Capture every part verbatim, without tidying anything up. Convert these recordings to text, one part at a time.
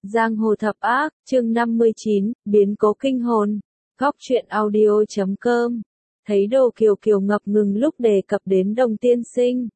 Giang hồ thập ác, chương năm mươi chín, biến cố kinh hồn. Góc truyện audio chấm com. Thấy Đồ Kiều Kiều ngập ngừng lúc đề cập đến Đồng tiên sinh.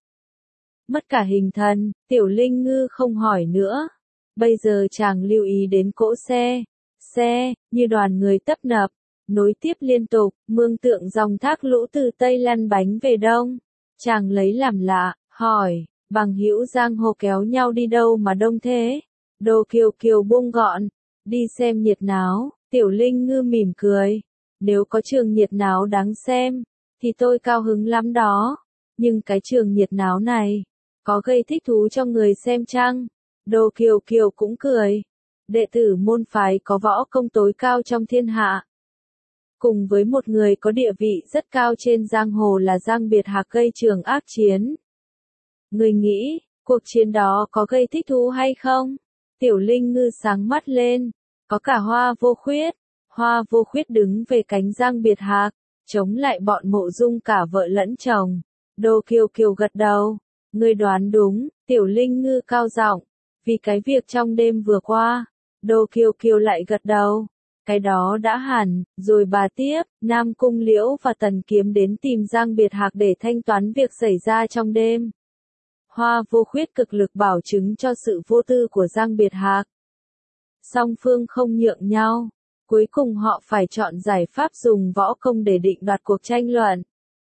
Mất cả hình thần, Tiểu Linh Ngư không hỏi nữa. Bây giờ chàng lưu ý đến cỗ xe. Xe, như đoàn người tấp nập, nối tiếp liên tục, mương tượng dòng thác lũ từ Tây lăn bánh về Đông. Chàng lấy làm lạ, hỏi, bằng hữu giang hồ kéo nhau đi đâu mà đông thế? Đồ Kiều Kiều buông gọn, đi xem nhiệt náo. Tiểu Linh Ngư mỉm cười, nếu có trường nhiệt náo đáng xem, thì tôi cao hứng lắm đó. Nhưng cái trường nhiệt náo này, có gây thích thú cho người xem chăng? Đồ Kiều Kiều cũng cười, đệ tử môn phái có võ công tối cao trong thiên hạ. Cùng với một người có địa vị rất cao trên giang hồ là Giang Biệt Hạc gây trường ác chiến. Người nghĩ, cuộc chiến đó có gây thích thú hay không? Tiểu Linh Ngư sáng mắt lên, có cả Hoa Vô Khuyết. Hoa Vô Khuyết đứng về cánh Giang Biệt Hạc, chống lại bọn Mộ Dung cả vợ lẫn chồng. Đồ Kiều Kiều gật đầu, người đoán đúng. Tiểu Linh Ngư cao giọng, vì cái việc trong đêm vừa qua. Đồ Kiều Kiều lại gật đầu, cái đó đã hẳn. Rồi bà tiếp, Nam Cung Liễu và Tần Kiếm đến tìm Giang Biệt Hạc để thanh toán việc xảy ra trong đêm. Hoa Vô Khuyết cực lực bảo chứng cho sự vô tư của Giang Biệt Hạc. Song phương không nhượng nhau, cuối cùng họ phải chọn giải pháp dùng võ công để định đoạt cuộc tranh luận.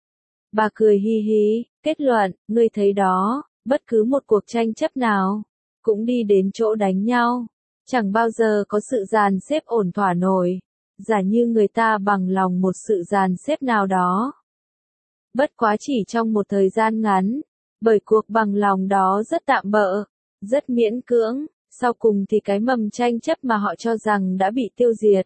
Bà cười hi hi, kết luận, ngươi thấy đó, bất cứ một cuộc tranh chấp nào, cũng đi đến chỗ đánh nhau, chẳng bao giờ có sự dàn xếp ổn thỏa nổi, giả như người ta bằng lòng một sự dàn xếp nào đó. Bất quá chỉ trong một thời gian ngắn, bởi cuộc bằng lòng đó rất tạm bợ, rất miễn cưỡng, sau cùng thì cái mầm tranh chấp mà họ cho rằng đã bị tiêu diệt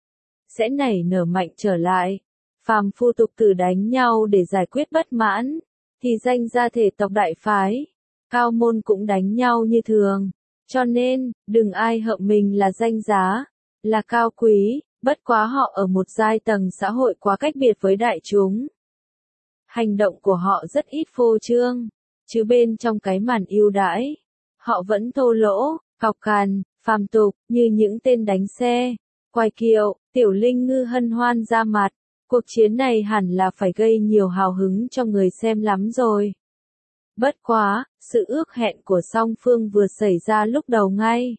sẽ nảy nở mạnh trở lại. Phàm phu tục tử đánh nhau để giải quyết bất mãn, thì danh gia thể tộc đại phái, cao môn cũng đánh nhau như thường. Cho nên, đừng ai hợm mình là danh giá, là cao quý, bất quá họ ở một giai tầng xã hội quá cách biệt với đại chúng. Hành động của họ rất ít phô trương, chứ bên trong cái màn ưu đãi, họ vẫn thô lỗ, cọc cằn, phàm tục, như những tên đánh xe, quài kiệu. Tiểu Linh Ngư hân hoan ra mặt, cuộc chiến này hẳn là phải gây nhiều hào hứng cho người xem lắm rồi. Bất quá, sự ước hẹn của song phương vừa xảy ra lúc đầu ngay.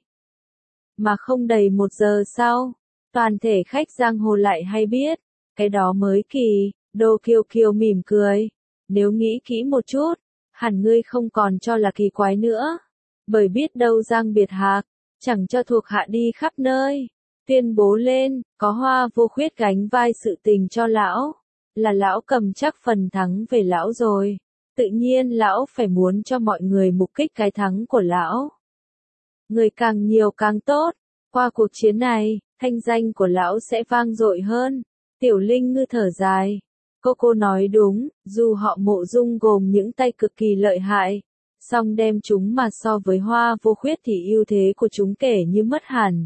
Mà không đầy một giờ sau, toàn thể khách giang hồ lại hay biết, cái đó mới kỳ. Đồ Kiều Kiều mỉm cười, nếu nghĩ kỹ một chút, hẳn ngươi không còn cho là kỳ quái nữa. Bởi biết đâu Giang Biệt Hạc, chẳng cho thuộc hạ đi khắp nơi, tuyên bố lên, có Hoa Vô Khuyết gánh vai sự tình cho lão, là lão cầm chắc phần thắng về lão rồi. Tự nhiên lão phải muốn cho mọi người mục kích cái thắng của lão. Người càng nhiều càng tốt, qua cuộc chiến này, thanh danh của lão sẽ vang dội hơn. Tiểu Linh Ngư thở dài, cô cô nói đúng, dù họ Mộ Dung gồm những tay cực kỳ lợi hại, song đem chúng mà so với Hoa Vô Khuyết thì ưu thế của chúng kể như mất hẳn.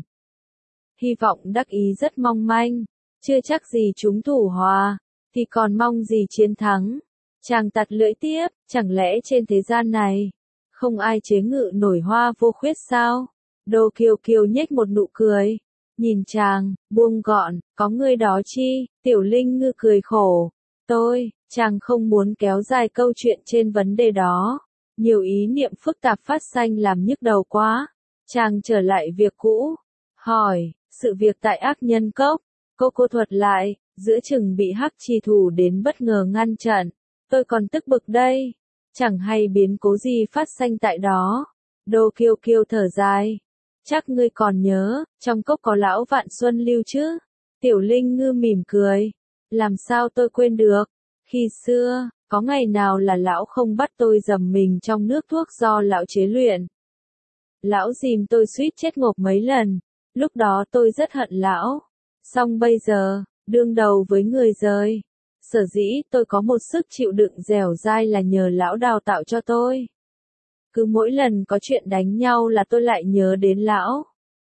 Hy vọng đắc ý rất mong manh, chưa chắc gì chúng thủ hòa, thì còn mong gì chiến thắng. Chàng tặc lưỡi tiếp, chẳng lẽ trên thế gian này, không ai chế ngự nổi Hoa Vô Khuyết sao? Đồ Kiều Kiều nhếch một nụ cười, nhìn chàng, buông gọn, có người đó chi? Tiểu Linh Ngư cười khổ, tôi, chàng không muốn kéo dài câu chuyện trên vấn đề đó. Nhiều ý niệm phức tạp phát sanh làm nhức đầu quá. Chàng trở lại việc cũ, hỏi, sự việc tại Ác Nhân Cốc, cô cô thuật lại, giữa chừng bị Hắc Trì thủ đến bất ngờ ngăn chặn, tôi còn tức bực đây, chẳng hay biến cố gì phát sanh tại đó. Đồ Kiều Kiều thở dài, chắc ngươi còn nhớ, trong cốc có lão Vạn Xuân Lưu chứ? Tiểu Linh Ngư mỉm cười, làm sao tôi quên được, khi xưa, có ngày nào là lão không bắt tôi dầm mình trong nước thuốc do lão chế luyện. Lão dìm tôi suýt chết ngộp mấy lần, lúc đó tôi rất hận lão, song bây giờ, đương đầu với người rời. Sở dĩ tôi có một sức chịu đựng dẻo dai là nhờ lão đào tạo cho tôi. Cứ mỗi lần có chuyện đánh nhau là tôi lại nhớ đến lão.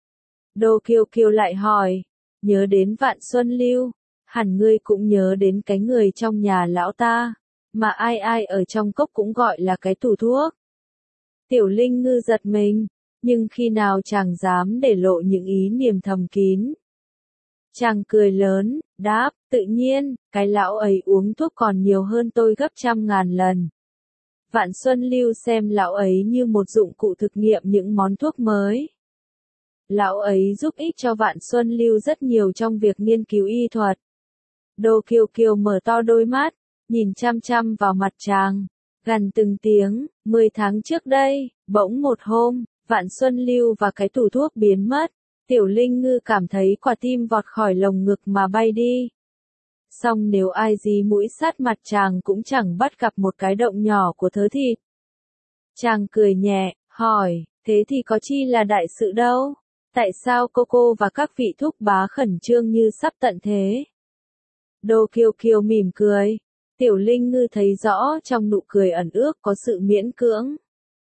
Đồ Kiều Kiều lại hỏi, nhớ đến Vạn Xuân Lưu, hẳn ngươi cũng nhớ đến cái người trong nhà lão ta, mà ai ai ở trong cốc cũng gọi là cái tủ thuốc. Tiểu Linh Ngư giật mình, nhưng khi nào chàng dám để lộ những ý niềm thầm kín. Chàng cười lớn, đáp, tự nhiên, cái lão ấy uống thuốc còn nhiều hơn tôi gấp trăm ngàn lần. Vạn Xuân Lưu xem lão ấy như một dụng cụ thực nghiệm những món thuốc mới. Lão ấy giúp ích cho Vạn Xuân Lưu rất nhiều trong việc nghiên cứu y thuật. Đô Kiều Kiều mở to đôi mắt, nhìn chăm chăm vào mặt chàng, gằn từng tiếng, mười tháng trước đây, bỗng một hôm, Vạn Xuân Lưu và cái tủ thuốc biến mất. Tiểu Linh Ngư cảm thấy quả tim vọt khỏi lồng ngực mà bay đi. Song nếu ai dí mũi sát mặt chàng cũng chẳng bắt gặp một cái động nhỏ của thớ thịt. Chàng cười nhẹ, hỏi, thế thì có chi là đại sự đâu? Tại sao cô cô và các vị thúc bá khẩn trương như sắp tận thế? Đô Kiều Kiều mỉm cười. Tiểu Linh Ngư thấy rõ trong nụ cười ẩn ước có sự miễn cưỡng.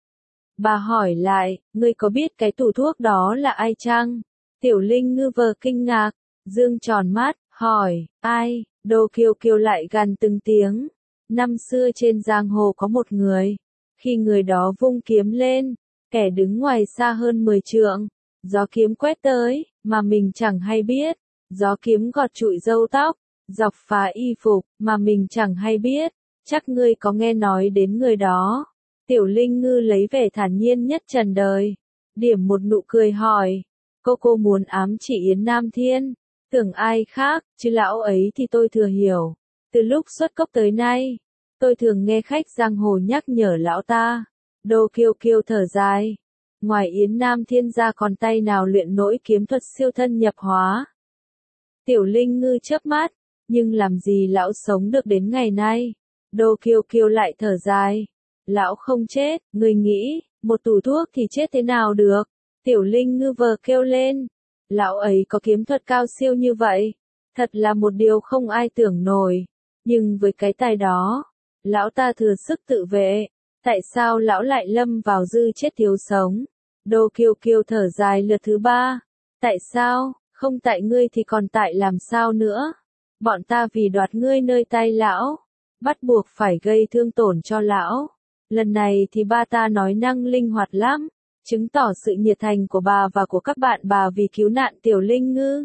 Bà hỏi lại, ngươi có biết cái tủ thuốc đó là ai chăng? Tiểu Linh Ngư vờ kinh ngạc, dương tròn mắt, hỏi, ai? Đô Kiều Kiều lại gằn từng tiếng. Năm xưa trên giang hồ có một người. Khi người đó vung kiếm lên, kẻ đứng ngoài xa hơn mười trượng. Gió kiếm quét tới, mà mình chẳng hay biết. Gió kiếm gọt trụi râu tóc, dọc phá y phục, mà mình chẳng hay biết. Chắc ngươi có nghe nói đến người đó. Tiểu Linh Ngư lấy vẻ thản nhiên nhất trần đời. Điểm một nụ cười hỏi. Cô cô muốn ám chỉ Yến Nam Thiên. Tưởng ai khác, chứ lão ấy thì tôi thừa hiểu. Từ lúc xuất cốc tới nay, tôi thường nghe khách giang hồ nhắc nhở lão ta. Đô Kiều Kiều thở dài. Ngoài Yến Nam Thiên ra còn tay nào luyện nỗi kiếm thuật siêu thân nhập hóa. Tiểu Linh Ngư chớp mắt, nhưng làm gì lão sống được đến ngày nay. Đô Kiều Kiều lại thở dài. Lão không chết, người nghĩ, một tủ thuốc thì chết thế nào được. Tiểu Linh Ngư vờ kêu lên. Lão ấy có kiếm thuật cao siêu như vậy. Thật là một điều không ai tưởng nổi. Nhưng với cái tài đó, lão ta thừa sức tự vệ. Tại sao lão lại lâm vào dư chết thiếu sống? Đô Kiều Kiều thở dài lượt thứ ba. Tại sao? Không tại ngươi thì còn tại làm sao nữa? Bọn ta vì đoạt ngươi nơi tay lão, bắt buộc phải gây thương tổn cho lão. Lần này thì ba ta nói năng linh hoạt lắm, chứng tỏ sự nhiệt thành của bà và của các bạn bà vì cứu nạn Tiểu Linh Ngư.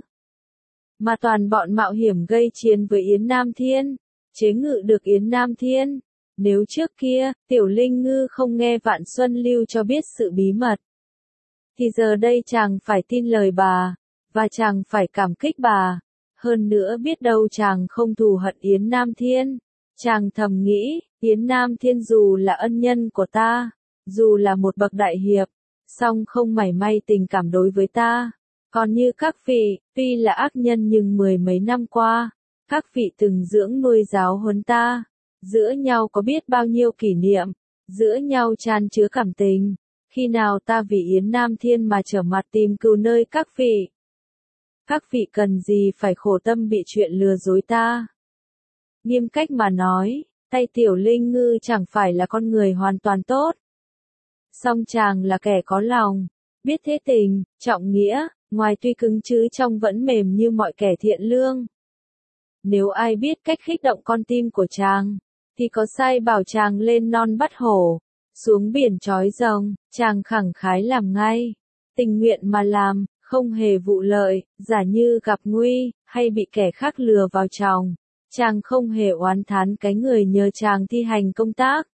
Mà toàn bọn mạo hiểm gây chiến với Yến Nam Thiên, chế ngự được Yến Nam Thiên. Nếu trước kia, Tiểu Linh Ngư không nghe Vạn Xuân Lưu cho biết sự bí mật, thì giờ đây chàng phải tin lời bà, và chàng phải cảm kích bà. Hơn nữa biết đâu chàng không thù hận Yến Nam Thiên. Chàng thầm nghĩ, Yến Nam Thiên dù là ân nhân của ta, dù là một bậc đại hiệp, song không mảy may tình cảm đối với ta. Còn như các vị, tuy là ác nhân nhưng mười mấy năm qua, các vị từng dưỡng nuôi giáo huấn ta. Giữa nhau có biết bao nhiêu kỷ niệm, giữa nhau chan chứa cảm tình. Khi nào ta vì Yến Nam Thiên mà trở mặt tìm cứu nơi các vị? Các vị cần gì phải khổ tâm bị chuyện lừa dối ta? Nghiêm cách mà nói, tay Tiểu Linh Ngư chẳng phải là con người hoàn toàn tốt. Song chàng là kẻ có lòng, biết thế tình, trọng nghĩa, ngoài tuy cứng chứ trong vẫn mềm như mọi kẻ thiện lương. Nếu ai biết cách khích động con tim của chàng, thì có sai bảo chàng lên non bắt hổ, xuống biển trói rồng, chàng khẳng khái làm ngay, tình nguyện mà làm, không hề vụ lợi, giả như gặp nguy, hay bị kẻ khác lừa vào chồng. Chàng không hề oán thán cái người nhờ chàng thi hành công tác.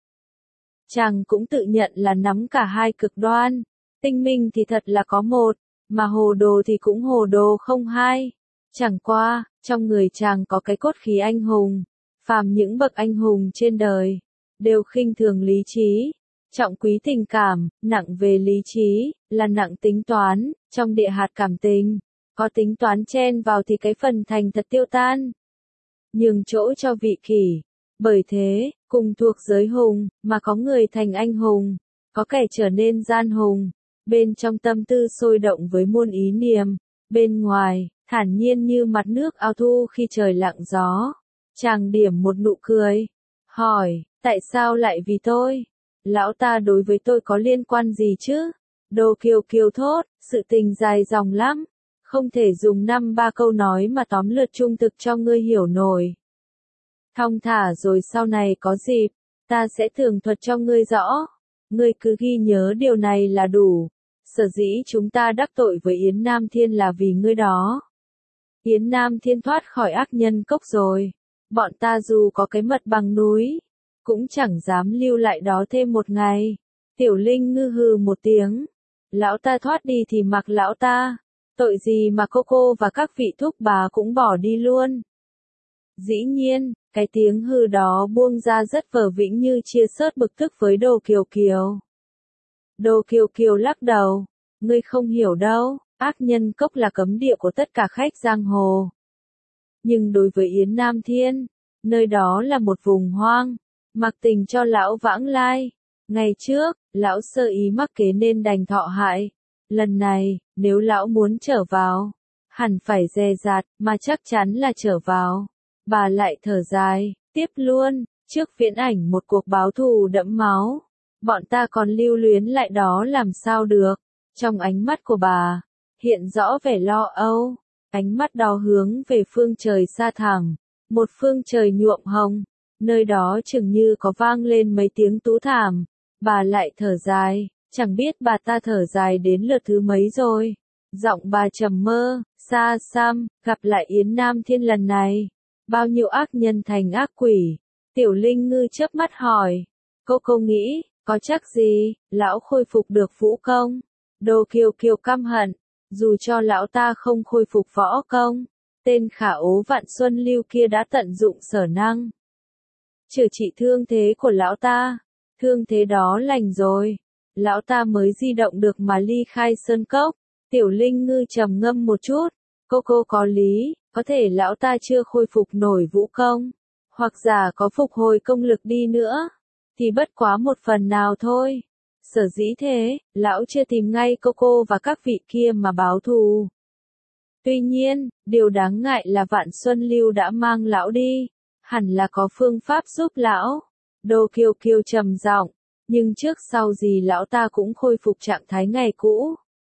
Chàng cũng tự nhận là nắm cả hai cực đoan, tinh minh thì thật là có một, mà hồ đồ thì cũng hồ đồ không hai. Chẳng qua, trong người chàng có cái cốt khí anh hùng, phàm những bậc anh hùng trên đời, đều khinh thường lý trí, trọng quý tình cảm, nặng về lý trí, là nặng tính toán, trong địa hạt cảm tình, có tính toán chen vào thì cái phần thành thật tiêu tan. Nhường chỗ cho vị kỷ, bởi thế, cùng thuộc giới hùng, mà có người thành anh hùng, có kẻ trở nên gian hùng, bên trong tâm tư sôi động với muôn ý niệm, bên ngoài, thản nhiên như mặt nước ao thu khi trời lặng gió. Chàng điểm một nụ cười, hỏi, tại sao lại vì tôi? Lão ta đối với tôi có liên quan gì chứ? Đô Kiều Kiều thốt, sự tình dài dòng lắm, không thể dùng năm ba câu nói mà tóm lượt trung thực cho ngươi hiểu nổi. Thong thả rồi sau này có dịp, ta sẽ tường thuật cho ngươi rõ. Ngươi cứ ghi nhớ điều này là đủ. Sở dĩ chúng ta đắc tội với Yến Nam Thiên là vì ngươi đó. Yến Nam Thiên thoát khỏi ác nhân cốc rồi. Bọn ta dù có cái mật bằng núi, cũng chẳng dám lưu lại đó thêm một ngày. Tiểu Linh ngư hừ một tiếng. Lão ta thoát đi thì mặc lão ta. Tội gì mà cô cô và các vị thúc bà cũng bỏ đi luôn. Dĩ nhiên, cái tiếng hừ đó buông ra rất vờ vĩnh như chia sớt bực tức với Đồ Kiều Kiều. Đồ Kiều Kiều lắc đầu. Ngươi không hiểu đâu, ác nhân cốc là cấm địa của tất cả khách giang hồ. Nhưng đối với Yến Nam Thiên, nơi đó là một vùng hoang, mặc tình cho lão vãng lai. Ngày trước, lão sơ ý mắc kế nên đành thọ hại. Lần này, nếu lão muốn trở vào, hẳn phải dè dặt, mà chắc chắn là trở vào. Bà lại thở dài, tiếp luôn, trước viễn ảnh một cuộc báo thù đẫm máu. Bọn ta còn lưu luyến lại đó làm sao được. Trong ánh mắt của bà, hiện rõ vẻ lo âu. Ánh mắt đó hướng về phương trời xa thẳm, một phương trời nhuộm hồng. Nơi đó chừng như có vang lên mấy tiếng tú thảm. Bà lại thở dài, chẳng biết bà ta thở dài đến lượt thứ mấy rồi. Giọng bà trầm mơ, xa xăm, gặp lại Yến Nam Thiên lần này. Bao nhiêu ác nhân thành ác quỷ. Tiểu Linh ngư chớp mắt hỏi. Cô cô nghĩ, có chắc gì, lão khôi phục được vũ công? Đồ Kiều Kiều căm hận. Dù cho lão ta không khôi phục võ công, tên khả ố vạn xuân lưu kia đã tận dụng sở năng. Chữa trị thương thế của lão ta. Thương thế đó lành rồi. Lão ta mới di động được mà ly khai sơn cốc. Tiểu Linh ngư trầm ngâm một chút. Cô cô có lý, có thể lão ta chưa khôi phục nổi vũ công. Hoặc giả có phục hồi công lực đi nữa. Thì bất quá một phần nào thôi. Sở dĩ thế, lão chưa tìm ngay cô cô và các vị kia mà báo thù. Tuy nhiên, điều đáng ngại là Vạn Xuân Lưu đã mang lão đi. Hẳn là có phương pháp giúp lão. Đồ Kiều Kiều trầm giọng, nhưng trước sau gì lão ta cũng khôi phục trạng thái ngày cũ.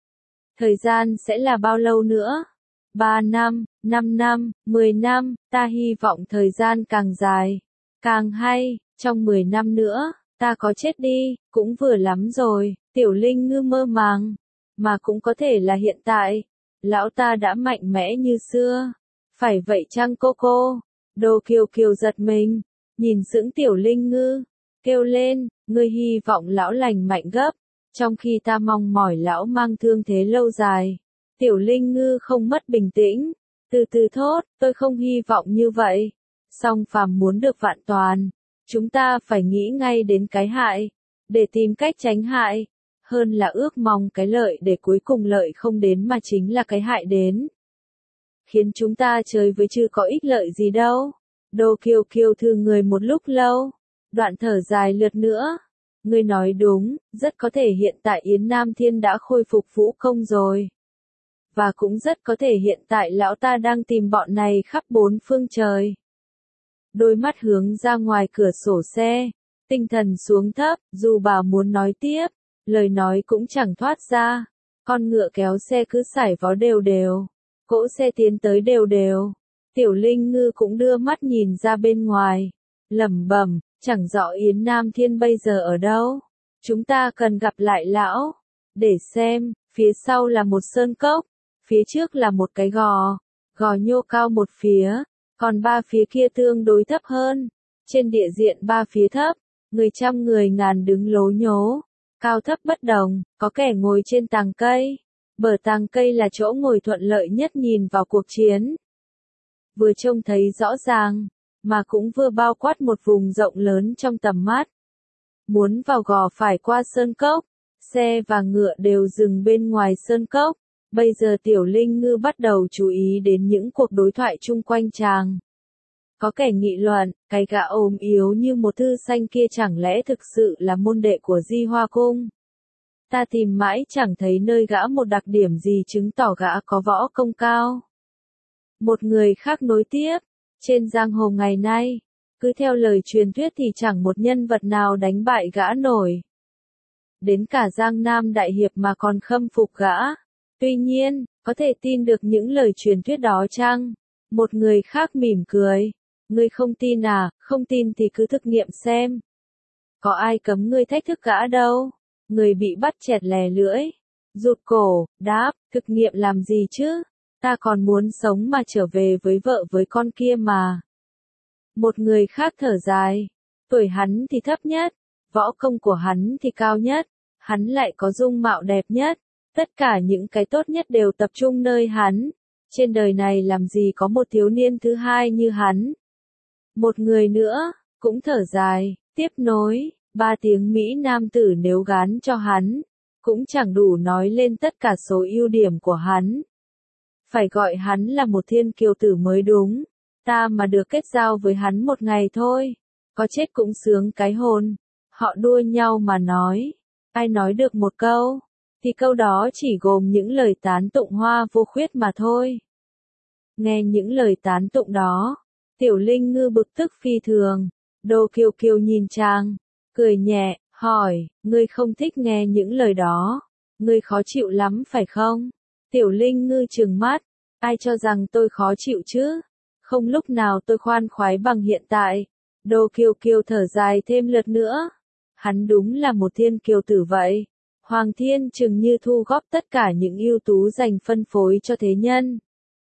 Thời gian sẽ là bao lâu nữa? Ba năm, năm năm, mười năm, ta hy vọng thời gian càng dài, càng hay, trong mười năm nữa, ta có chết đi, cũng vừa lắm rồi. Tiểu Linh ngư mơ màng, mà cũng có thể là hiện tại. Lão ta đã mạnh mẽ như xưa. Phải vậy chăng cô cô? Đồ Kiều Kiều giật mình, nhìn sững Tiểu Linh ngư, kêu lên, ngươi hy vọng lão lành mạnh gấp, trong khi ta mong mỏi lão mang thương thế lâu dài. Tiểu Linh ngư không mất bình tĩnh, từ từ thốt, tôi không hy vọng như vậy. Song phàm muốn được vạn toàn, chúng ta phải nghĩ ngay đến cái hại, để tìm cách tránh hại, hơn là ước mong cái lợi để cuối cùng lợi không đến mà chính là cái hại đến. Khiến chúng ta chơi với chứ có ích lợi gì đâu. Đồ Kiều Kiều thư người một lúc lâu, đoạn thở dài lượt nữa. Ngươi nói đúng, rất có thể hiện tại Yến Nam Thiên đã khôi phục vũ công rồi. Và cũng rất có thể hiện tại lão ta đang tìm bọn này khắp bốn phương trời. Đôi mắt hướng ra ngoài cửa sổ xe, tinh thần xuống thấp, dù bà muốn nói tiếp, lời nói cũng chẳng thoát ra. Con ngựa kéo xe cứ sải vó đều đều, cỗ xe tiến tới đều đều. Tiểu Linh ngư cũng đưa mắt nhìn ra bên ngoài, lẩm bẩm, chẳng rõ Yến Nam Thiên bây giờ ở đâu. Chúng ta cần gặp lại lão, để xem, phía sau là một sơn cốc, phía trước là một cái gò, gò nhô cao một phía, còn ba phía kia tương đối thấp hơn. Trên địa diện ba phía thấp, người trăm người ngàn đứng lố nhố, cao thấp bất đồng, có kẻ ngồi trên tàng cây. Bờ tàng cây là chỗ ngồi thuận lợi nhất nhìn vào cuộc chiến. Vừa trông thấy rõ ràng, mà cũng vừa bao quát một vùng rộng lớn trong tầm mắt. Muốn vào gò phải qua sơn cốc, xe và ngựa đều dừng bên ngoài sơn cốc. Bây giờ Tiểu Linh ngư bắt đầu chú ý đến những cuộc đối thoại chung quanh chàng. Có kẻ nghị luận, cái gã ốm yếu như một thư xanh kia chẳng lẽ thực sự là môn đệ của Di Hoa Cung. Ta tìm mãi chẳng thấy nơi gã một đặc điểm gì chứng tỏ gã có võ công cao. Một người khác nối tiếp, trên giang hồ ngày nay, cứ theo lời truyền thuyết thì chẳng một nhân vật nào đánh bại gã nổi. Đến cả Giang Nam Đại Hiệp mà còn khâm phục gã. Tuy nhiên, có thể tin được những lời truyền thuyết đó chăng? Một người khác mỉm cười. Ngươi không tin à, không tin thì cứ thực nghiệm xem. Có ai cấm ngươi thách thức gã đâu. Người bị bắt chẹt lè lưỡi. Rụt cổ, đáp, thực nghiệm làm gì chứ? Ta còn muốn sống mà trở về với vợ với con kia mà. Một người khác thở dài. Tuổi hắn thì thấp nhất, võ công của hắn thì cao nhất, hắn lại có dung mạo đẹp nhất. Tất cả những cái tốt nhất đều tập trung nơi hắn. Trên đời này làm gì có một thiếu niên thứ hai như hắn. Một người nữa, cũng thở dài, tiếp nối, ba tiếng Mỹ nam tử nếu gán cho hắn, cũng chẳng đủ nói lên tất cả số ưu điểm của hắn. Phải gọi hắn là một thiên kiều tử mới đúng, ta mà được kết giao với hắn một ngày thôi, có chết cũng sướng cái hồn. Họ đua nhau mà nói, ai nói được một câu, thì câu đó chỉ gồm những lời tán tụng hoa vô khuyết mà thôi. Nghe những lời tán tụng đó, Tiểu Linh Ngư bực tức phi thường, Đô Kiều Kiều nhìn chàng, cười nhẹ, hỏi, ngươi không thích nghe những lời đó, ngươi khó chịu lắm phải không? Tiểu Linh Ngư trừng mắt, ai cho rằng tôi khó chịu chứ? Không lúc nào tôi khoan khoái bằng hiện tại. Đô Kiều Kiều thở dài thêm lượt nữa. Hắn đúng là một thiên kiều tử vậy. Hoàng thiên chừng như thu góp tất cả những ưu tú dành phân phối cho thế nhân.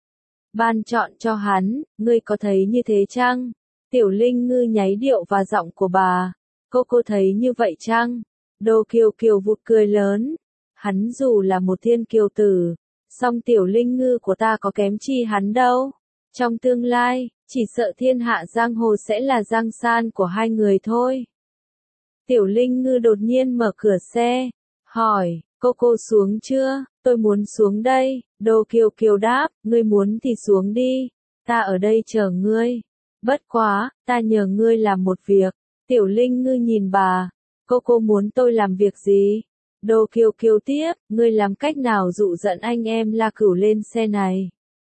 Ban chọn cho hắn, ngươi có thấy như thế chăng? Tiểu Linh Ngư nháy điệu và giọng của bà. Cô cô thấy như vậy chăng? Đô Kiều Kiều vụt cười lớn. Hắn dù là một thiên kiều tử, song Tiểu Linh Ngư của ta có kém chi hắn đâu. Trong tương lai, chỉ sợ thiên hạ giang hồ sẽ là giang san của hai người thôi. Tiểu Linh Ngư đột nhiên mở cửa xe, hỏi, cô cô xuống chưa? Tôi muốn xuống đây. Đô Kiều Kiều đáp, ngươi muốn thì xuống đi, ta ở đây chờ ngươi. Bất quá, ta nhờ ngươi làm một việc. Tiểu Linh Ngư nhìn bà, cô cô muốn tôi làm việc gì? Đô Kiều Kiều tiếp, ngươi làm cách nào dụ dẫn anh em La Cửu lên xe này?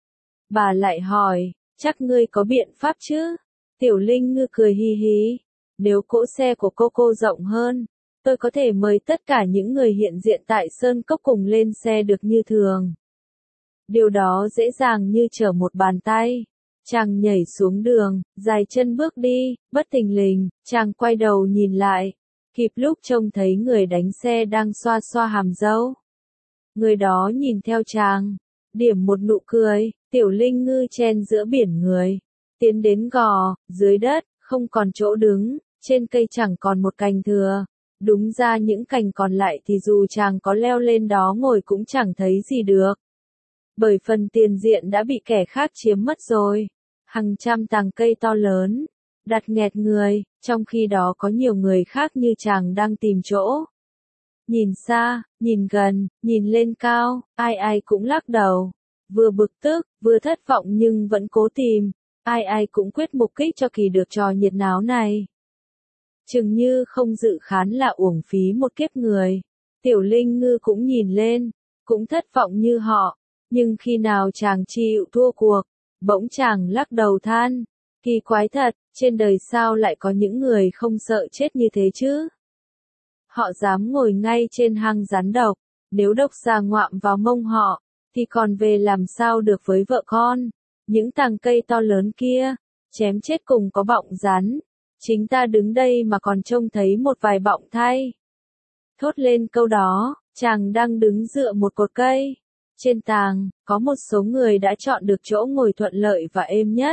Bà lại hỏi, chắc ngươi có biện pháp chứ? Tiểu Linh Ngư cười hi hí, nếu cỗ xe của cô cô rộng hơn, tôi có thể mời tất cả những người hiện diện tại Sơn Cốc cùng lên xe được như thường. Điều đó dễ dàng như trở một bàn tay. Chàng nhảy xuống đường, dài chân bước đi, bất thình lình, chàng quay đầu nhìn lại, kịp lúc trông thấy người đánh xe đang xoa xoa hàm râu. Người đó nhìn theo chàng, điểm một nụ cười. Tiểu Linh Ngư chen giữa biển người, tiến đến gò, dưới đất, không còn chỗ đứng, trên cây chẳng còn một cành thừa. Đúng ra những cành còn lại thì dù chàng có leo lên đó ngồi cũng chẳng thấy gì được. Bởi phần tiền diện đã bị kẻ khác chiếm mất rồi. Hàng trăm tàng cây to lớn, đặt nghẹt người, trong khi đó có nhiều người khác như chàng đang tìm chỗ. Nhìn xa, nhìn gần, nhìn lên cao, ai ai cũng lắc đầu. Vừa bực tức, vừa thất vọng nhưng vẫn cố tìm. Ai ai cũng quyết mục kích cho kỳ được trò nhiệt náo này. Chừng như không dự khán là uổng phí một kiếp người. Tiểu Linh Ngư cũng nhìn lên, cũng thất vọng như họ. Nhưng khi nào chàng chịu thua cuộc, bỗng chàng lắc đầu than. Kỳ quái thật, trên đời sao lại có những người không sợ chết như thế chứ? Họ dám ngồi ngay trên hang rắn độc, nếu độc xà ngoạm vào mông họ, thì còn về làm sao được với vợ con. Những tàng cây to lớn kia, chém chết cùng có bọng rắn. Chính ta đứng đây mà còn trông thấy một vài bọng thay. Thốt lên câu đó, chàng đang đứng dựa một cột cây. Trên tàng, có một số người đã chọn được chỗ ngồi thuận lợi và êm nhất.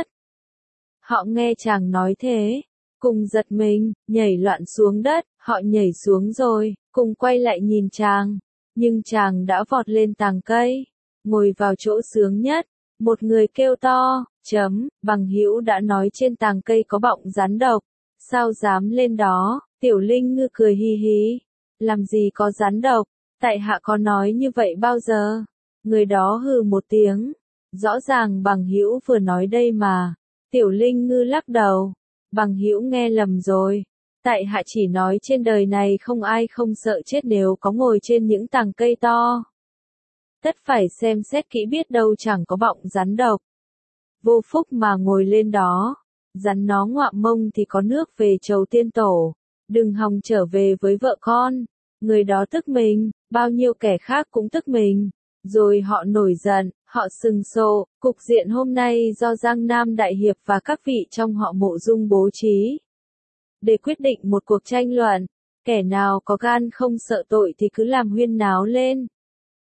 Họ nghe chàng nói thế, cùng giật mình, nhảy loạn xuống đất, họ nhảy xuống rồi, cùng quay lại nhìn chàng. Nhưng chàng đã vọt lên tàng cây, ngồi vào chỗ sướng nhất. Một người kêu to, chấm, bằng hữu đã nói trên tàng cây có bọng rắn độc, sao dám lên đó? Tiểu Linh Ngư cười hi hí, làm gì có rắn độc, tại hạ có nói như vậy bao giờ? Người đó hừ một tiếng, rõ ràng bằng hữu vừa nói đây mà. Tiểu Linh Ngư lắc đầu, bằng hữu nghe lầm rồi, tại hạ chỉ nói trên đời này không ai không sợ chết nếu có ngồi trên những tàng cây to. Tất phải xem xét kỹ biết đâu chẳng có bọng rắn độc. Vô phúc mà ngồi lên đó, rắn nó ngoạm mông thì có nước về chầu tiên tổ, đừng hòng trở về với vợ con. Người đó tức mình, bao nhiêu kẻ khác cũng tức mình, rồi họ nổi giận, họ sừng sộ. Cục diện hôm nay do Giang Nam Đại Hiệp và các vị trong họ Mộ Dung bố trí để quyết định một cuộc tranh luận, kẻ nào có gan không sợ tội thì cứ làm huyên náo lên.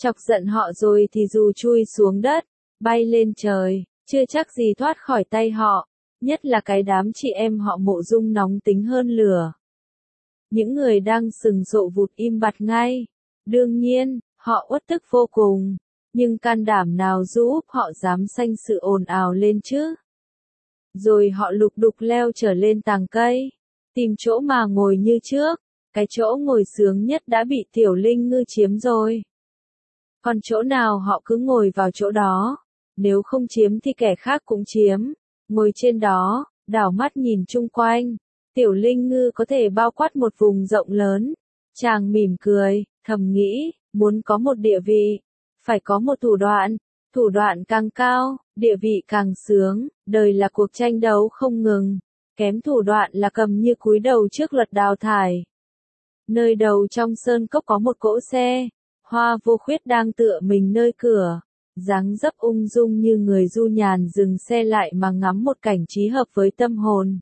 Chọc giận họ rồi thì dù chui xuống đất, bay lên trời, chưa chắc gì thoát khỏi tay họ, nhất là cái đám chị em họ Mộ Dung nóng tính hơn lửa. Những người đang sừng sộ vụt im bặt ngay. Đương nhiên, họ uất tức vô cùng, nhưng can đảm nào giúp họ dám sanh sự ồn ào lên chứ? Rồi họ lục đục leo trở lên tàng cây, tìm chỗ mà ngồi như trước, cái chỗ ngồi sướng nhất đã bị Tiểu Linh Ngư chiếm rồi. Còn chỗ nào họ cứ ngồi vào chỗ đó, nếu không chiếm thì kẻ khác cũng chiếm. Ngồi trên đó, đảo mắt nhìn chung quanh, Tiểu Linh Ngư có thể bao quát một vùng rộng lớn. Chàng mỉm cười, thầm nghĩ, muốn có một địa vị, phải có một thủ đoạn, thủ đoạn càng cao, địa vị càng sướng, đời là cuộc tranh đấu không ngừng, kém thủ đoạn là cầm như cúi đầu trước luật đào thải. Nơi đầu trong sơn cốc có một cỗ xe, Hoa Vô Khuyết đang tựa mình nơi cửa, dáng dấp ung dung như người du nhàn dừng xe lại mà ngắm một cảnh trí hợp với tâm hồn.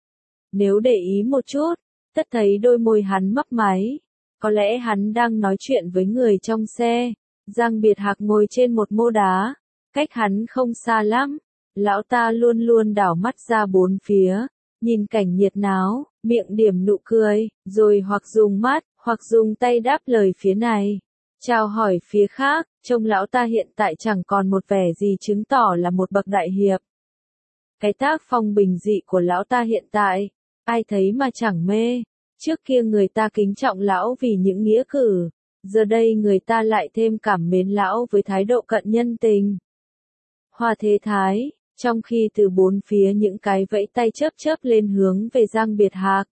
Nếu để ý một chút, tất thấy đôi môi hắn mấp máy, có lẽ hắn đang nói chuyện với người trong xe. Giang Biệt Hạc ngồi trên một mô đá, cách hắn không xa lắm, lão ta luôn luôn đảo mắt ra bốn phía, nhìn cảnh nhiệt náo, miệng điểm nụ cười, rồi hoặc dùng mắt, hoặc dùng tay đáp lời phía này, chào hỏi phía khác, trông lão ta hiện tại chẳng còn một vẻ gì chứng tỏ là một bậc đại hiệp. Cái tác phong bình dị của lão ta hiện tại, ai thấy mà chẳng mê, trước kia người ta kính trọng lão vì những nghĩa cử, giờ đây người ta lại thêm cảm mến lão với thái độ cận nhân tình. Hoa thế thái, trong khi từ bốn phía những cái vẫy tay chớp chớp lên hướng về Giang Biệt Hạc,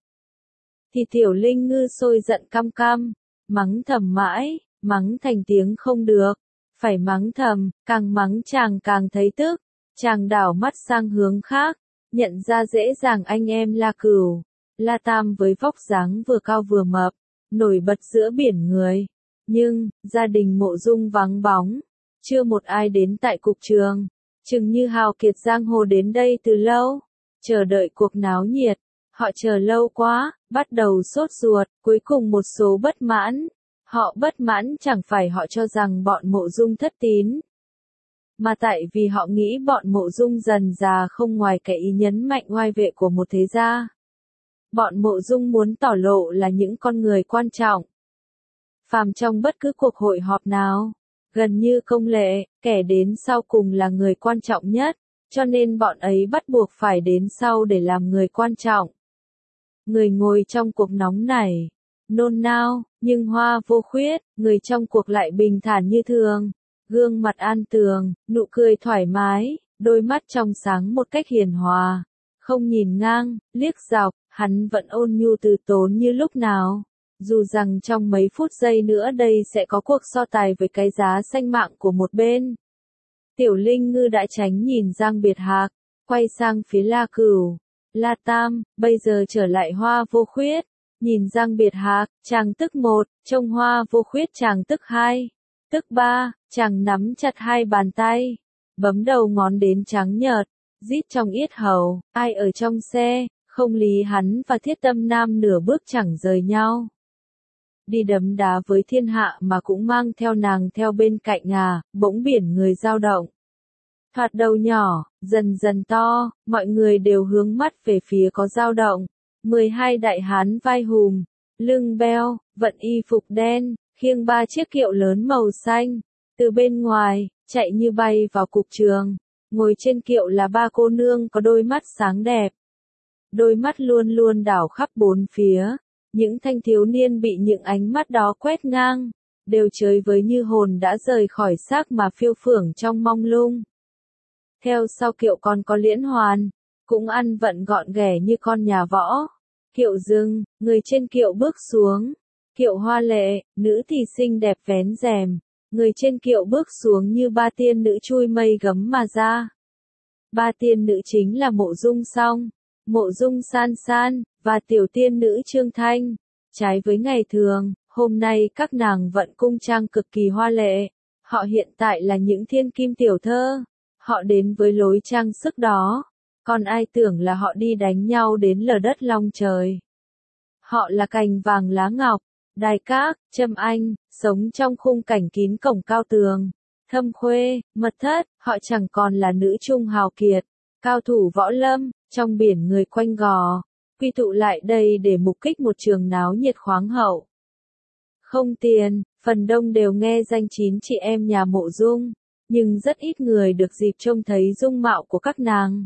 thì Tiểu Linh Ngư sôi giận căm căm, mắng thầm mãi, mắng thành tiếng không được, phải mắng thầm, càng mắng chàng càng thấy tức, chàng đảo mắt sang hướng khác, nhận ra dễ dàng anh em La Cửu, La Tam với vóc dáng vừa cao vừa mập, nổi bật giữa biển người. Nhưng, gia đình Mộ Dung vắng bóng, chưa một ai đến tại cục trường, chừng như hào kiệt giang hồ đến đây từ lâu, chờ đợi cuộc náo nhiệt, họ chờ lâu quá, bắt đầu sốt ruột, cuối cùng một số bất mãn, họ bất mãn chẳng phải họ cho rằng bọn Mộ Dung thất tín, mà tại vì họ nghĩ bọn Mộ Dung dần già không ngoài cái ý nhấn mạnh oai vệ của một thế gia. Bọn Mộ Dung muốn tỏ lộ là những con người quan trọng. Phàm trong bất cứ cuộc hội họp nào, gần như công lệ, kẻ đến sau cùng là người quan trọng nhất, cho nên bọn ấy bắt buộc phải đến sau để làm người quan trọng. Người ngồi trong cuộc nóng này, nôn nao, nhưng Hoa Vô Khuyết, người trong cuộc lại bình thản như thường, gương mặt an tường, nụ cười thoải mái, đôi mắt trong sáng một cách hiền hòa, không nhìn ngang, liếc dọc, hắn vẫn ôn nhu từ tốn như lúc nào. Dù rằng trong mấy phút giây nữa đây sẽ có cuộc so tài với cái giá sanh mạng của một bên. Tiểu Linh Ngư đã tránh nhìn Giang Biệt Hạc, quay sang phía La Cửu, La Tam, bây giờ trở lại Hoa Vô Khuyết, nhìn Giang Biệt Hạc, chàng tức một, trông Hoa Vô Khuyết chàng tức hai, tức ba, chàng nắm chặt hai bàn tay, bấm đầu ngón đến trắng nhợt, rít trong yết hầu, ai ở trong xe, không lý hắn và Thiết Tâm Nam nửa bước chẳng rời nhau. Đi đấm đá với thiên hạ mà cũng mang theo nàng theo bên cạnh à, bỗng biển người dao động. Thoạt đầu nhỏ, dần dần to, mọi người đều hướng mắt về phía có dao động. mười hai đại hán vai hùm, lưng beo, vận y phục đen, khiêng ba chiếc kiệu lớn màu xanh, từ bên ngoài, chạy như bay vào cục trường. Ngồi trên kiệu là ba cô nương có đôi mắt sáng đẹp. Đôi mắt luôn luôn đảo khắp bốn phía. Những thanh thiếu niên bị những ánh mắt đó quét ngang, đều chơi với như hồn đã rời khỏi xác mà phiêu phưởng trong mông lung. Theo sau kiệu còn có Liễn Hoàn, cũng ăn vận gọn ghẻ như con nhà võ. Kiệu dừng, người trên kiệu bước xuống. Kiệu hoa lệ, nữ thì xinh đẹp vén rèm. Người trên kiệu bước xuống như ba tiên nữ chui mây gấm mà ra. Ba tiên nữ chính là Mộ Dung Song, Mộ Dung San San, và tiểu tiên nữ Trương Thanh. Trái với ngày thường, hôm nay các nàng vận cung trang cực kỳ hoa lệ. Họ hiện tại là những thiên kim tiểu thơ. Họ đến với lối trang sức đó. Còn ai tưởng là họ đi đánh nhau đến lở đất long trời. Họ là cành vàng lá ngọc, Đài Các, Trâm Anh, sống trong khung cảnh kín cổng cao tường, thâm khuê, mật thất, họ chẳng còn là nữ trung hào kiệt, cao thủ võ lâm, trong biển người quanh gò, quy tụ lại đây để mục kích một trường náo nhiệt khoáng hậu. Không tiền, phần đông đều nghe danh chín chị em nhà Mộ Dung, nhưng rất ít người được dịp trông thấy dung mạo của các nàng.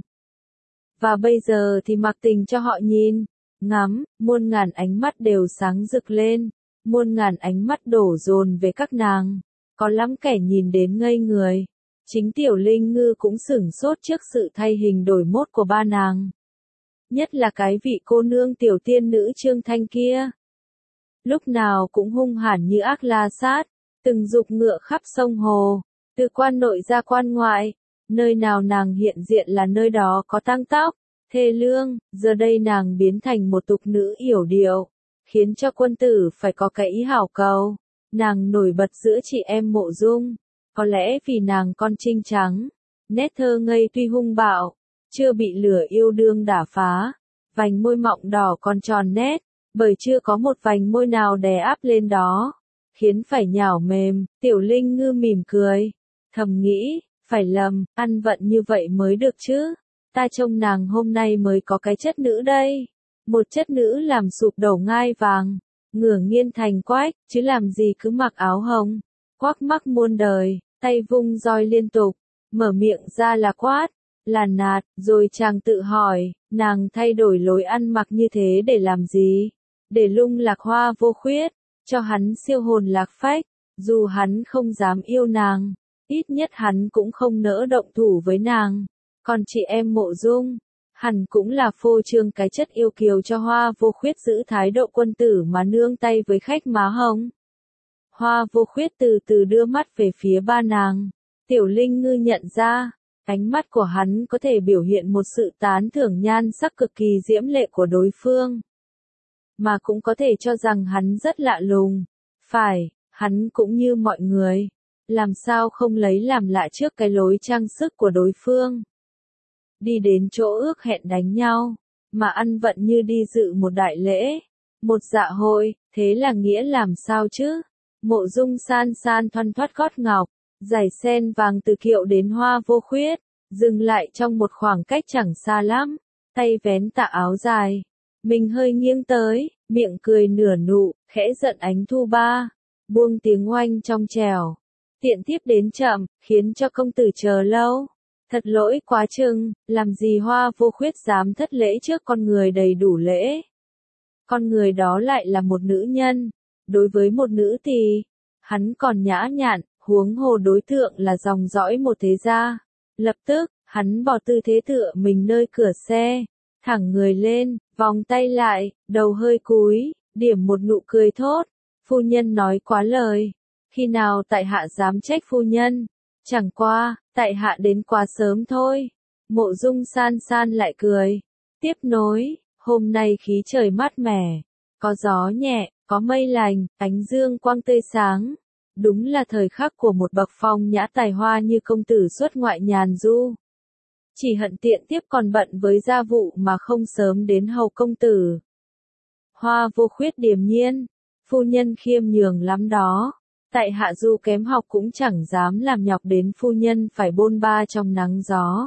Và bây giờ thì mặc tình cho họ nhìn, ngắm, muôn ngàn ánh mắt đều sáng rực lên, muôn ngàn ánh mắt đổ dồn về các nàng, có lắm kẻ nhìn đến ngây người. Chính Tiểu Linh Ngư cũng sửng sốt trước sự thay hình đổi mốt của ba nàng. Nhất là cái vị cô nương tiểu tiên nữ Trương Thanh kia. Lúc nào cũng hung hãn như ác la sát, từng dục ngựa khắp sông hồ, từ quan nội ra quan ngoại, nơi nào nàng hiện diện là nơi đó có tang tóc, thê lương, giờ đây nàng biến thành một tục nữ yểu điệu, khiến cho quân tử phải có cái ý hảo cầu. Nàng nổi bật giữa chị em Mộ Dung, có lẽ vì nàng con trinh trắng, nét thơ ngây tuy hung bạo, chưa bị lửa yêu đương đả phá, vành môi mọng đỏ còn tròn nét, bởi chưa có một vành môi nào đè áp lên đó, khiến phải nhảo mềm. Tiểu Linh Ngư mỉm cười, thầm nghĩ, phải lầm, ăn vận như vậy mới được chứ, ta trông nàng hôm nay mới có cái chất nữ đây, một chất nữ làm sụp đầu ngai vàng, ngửa nghiên thành quách, chứ làm gì cứ mặc áo hồng, quắc mắc muôn đời, tay vung roi liên tục, mở miệng ra là quát, là nạt, rồi chàng tự hỏi, nàng thay đổi lối ăn mặc như thế để làm gì? Để lung lạc Hoa Vô Khuyết, cho hắn siêu hồn lạc phách, dù hắn không dám yêu nàng, ít nhất hắn cũng không nỡ động thủ với nàng. Còn chị em Mộ Dung, hẳn cũng là phô trương cái chất yêu kiều cho Hoa Vô Khuyết giữ thái độ quân tử mà nương tay với khách má hồng. Hoa Vô Khuyết từ từ đưa mắt về phía ba nàng, Tiểu Linh Ngư nhận ra, ánh mắt của hắn có thể biểu hiện một sự tán thưởng nhan sắc cực kỳ diễm lệ của đối phương, mà cũng có thể cho rằng hắn rất lạ lùng. Phải, hắn cũng như mọi người, làm sao không lấy làm lạ trước cái lối trang sức của đối phương. Đi đến chỗ ước hẹn đánh nhau, mà ăn vận như đi dự một đại lễ, một dạ hội, thế là nghĩa làm sao chứ? Mộ Dung san san thoăn thoắt gót ngọc, giày sen vàng từ Kiệu đến Hoa Vô Khuyết, dừng lại trong một khoảng cách chẳng xa lắm, tay vén tà áo dài, mình hơi nghiêng tới, miệng cười nửa nụ, khẽ giận ánh thu ba, buông tiếng oanh trong trèo, tiện tiếp đến chậm, khiến cho công tử chờ lâu. Thật lỗi quá chừng, làm gì Hoa Vô Khuyết dám thất lễ trước con người đầy đủ lễ. Con người đó lại là một nữ nhân, đối với một nữ thì, hắn còn nhã nhặn, huống hồ đối tượng là dòng dõi một thế gia. Lập tức, hắn bỏ tư thế tựa mình nơi cửa xe, thẳng người lên, vòng tay lại, đầu hơi cúi, điểm một nụ cười thốt. Phu nhân nói quá lời, khi nào tại hạ dám trách phu nhân, chẳng qua, tại hạ đến quá sớm thôi. Mộ Dung san san lại cười, tiếp nối, hôm nay khí trời mát mẻ, có gió nhẹ, có mây lành, ánh dương quang tươi sáng. Đúng là thời khắc của một bậc phong nhã tài hoa như công tử xuất ngoại nhàn du. Chỉ hận tiện tiếp còn bận với gia vụ mà không sớm đến hầu công tử. Hoa Vô Khuyết điềm nhiên, phu nhân khiêm nhường lắm đó. Tại hạ dù kém học cũng chẳng dám làm nhọc đến phu nhân phải bôn ba trong nắng gió.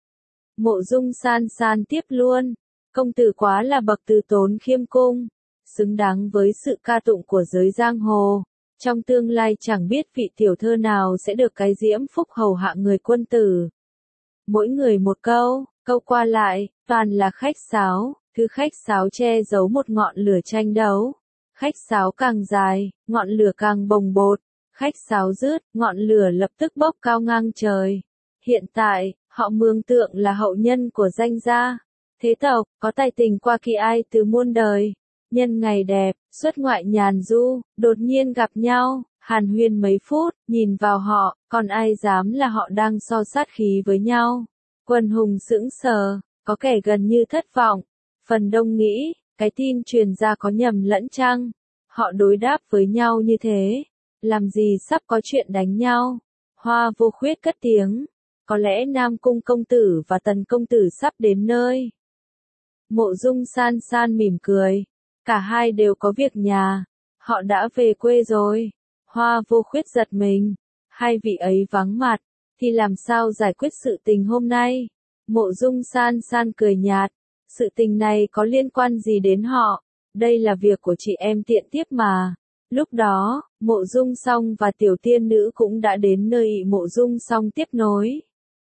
Mộ Dung san san tiếp luôn, công tử quá là bậc từ tốn khiêm cung, xứng đáng với sự ca tụng của giới giang hồ. Trong tương lai chẳng biết vị tiểu thơ nào sẽ được cái diễm phúc hầu hạ người quân tử. Mỗi người một câu, câu qua lại, toàn là khách sáo, thứ khách sáo che giấu một ngọn lửa tranh đấu. Khách sáo càng dài, ngọn lửa càng bồng bột, khách sáo dứt, ngọn lửa lập tức bốc cao ngang trời. Hiện tại, họ mường tượng là hậu nhân của danh gia, thế tộc, có tài tình qua kỳ ai từ muôn đời. Nhân ngày đẹp, xuất ngoại nhàn du, đột nhiên gặp nhau, hàn huyên mấy phút, nhìn vào họ, còn ai dám là họ đang so sát khí với nhau. Quần hùng sững sờ, có kẻ gần như thất vọng, phần đông nghĩ, cái tin truyền ra có nhầm lẫn chăng? Họ đối đáp với nhau như thế, làm gì sắp có chuyện đánh nhau? Hoa Vô Khuyết cất tiếng, có lẽ Nam Cung công tử và Tần công tử sắp đến nơi. Mộ Dung san san mỉm cười, cả hai đều có việc nhà, Họ đã về quê rồi. Hoa Vô Khuyết giật mình. Hai vị ấy vắng mặt, thì làm sao giải quyết sự tình hôm nay? Mộ Dung San San cười nhạt. Sự tình này có liên quan gì đến họ? Đây là việc của chị em tiện tiếp mà. Lúc đó, Mộ Dung Song và tiểu tiên nữ cũng đã đến nơi Mộ Dung Song tiếp nối.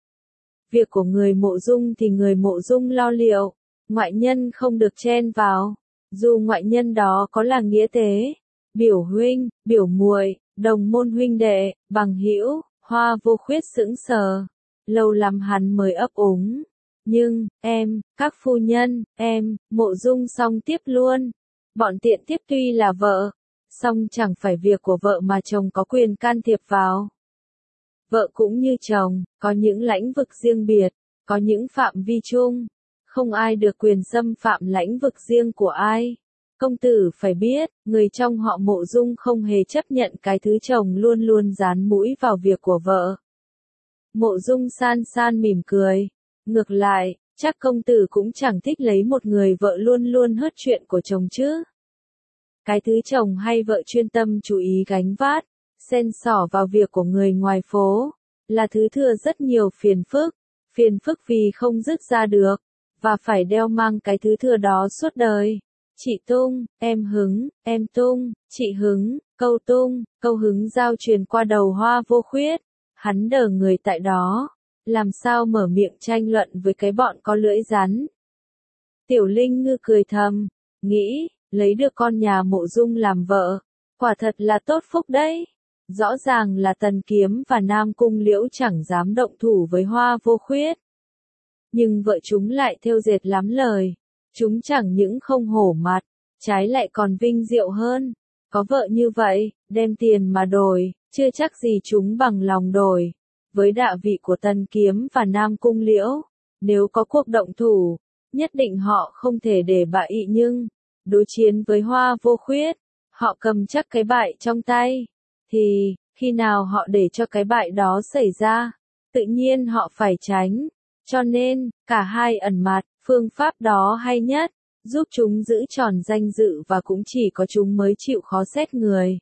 Việc của người Mộ Dung thì người Mộ Dung lo liệu, ngoại nhân không được chen vào. Dù ngoại nhân đó có là nghĩa tế, biểu huynh, biểu muội, đồng môn huynh đệ, bằng hữu. Hoa Vô Khuyết sững sờ. Lâu lắm hắn mới ấp úng. Nhưng, em, các phu nhân, em, Mộ Dung Song tiếp luôn. Bọn tiện tiếp tuy là vợ, song chẳng phải việc của vợ mà chồng có quyền can thiệp vào. Vợ cũng như chồng, có những lãnh vực riêng biệt, có những phạm vi chung. Không ai được quyền xâm phạm lãnh vực riêng của ai. Công tử phải biết, người trong họ Mộ Dung không hề chấp nhận cái thứ chồng luôn luôn dán mũi vào việc của vợ. Mộ Dung San San mỉm cười. Ngược lại, chắc công tử cũng chẳng thích lấy một người vợ luôn luôn hớt chuyện của chồng chứ. Cái thứ chồng hay vợ chuyên tâm chú ý gánh vác, xen xỏ vào việc của người ngoài phố, là thứ thừa rất nhiều phiền phức. Phiền phức vì không dứt ra được, và phải đeo mang cái thứ thừa đó suốt đời. Chị Tung, em hứng, em Tung, chị hứng, câu Tung, câu hứng giao truyền qua đầu Hoa Vô Khuyết. Hắn đờ người tại đó, làm sao mở miệng tranh luận với cái bọn có lưỡi rắn. Tiểu Linh Ngư cười thầm, nghĩ, lấy được con nhà Mộ Dung làm vợ, quả thật là tốt phúc đấy. Rõ ràng là Tần Kiếm và Nam Cung Liễu chẳng dám động thủ với Hoa Vô Khuyết. Nhưng vợ chúng lại thêu dệt lắm lời. Chúng chẳng những không hổ mặt, trái lại còn vinh diệu hơn. Có vợ như vậy, đem tiền mà đổi, chưa chắc gì chúng bằng lòng đổi. Với đạo vị của Tần Kiếm và Nam Cung Liễu, nếu có cuộc động thủ, nhất định họ không thể để bại ị nhưng, đối chiến với Hoa Vô Khuyết, họ cầm chắc cái bại trong tay. Thì, khi nào họ để cho cái bại đó xảy ra, tự nhiên họ phải tránh. Cho nên, cả hai ẩn mặt, phương pháp đó hay nhất, giúp chúng giữ tròn danh dự và cũng chỉ có chúng mới chịu khó xét người.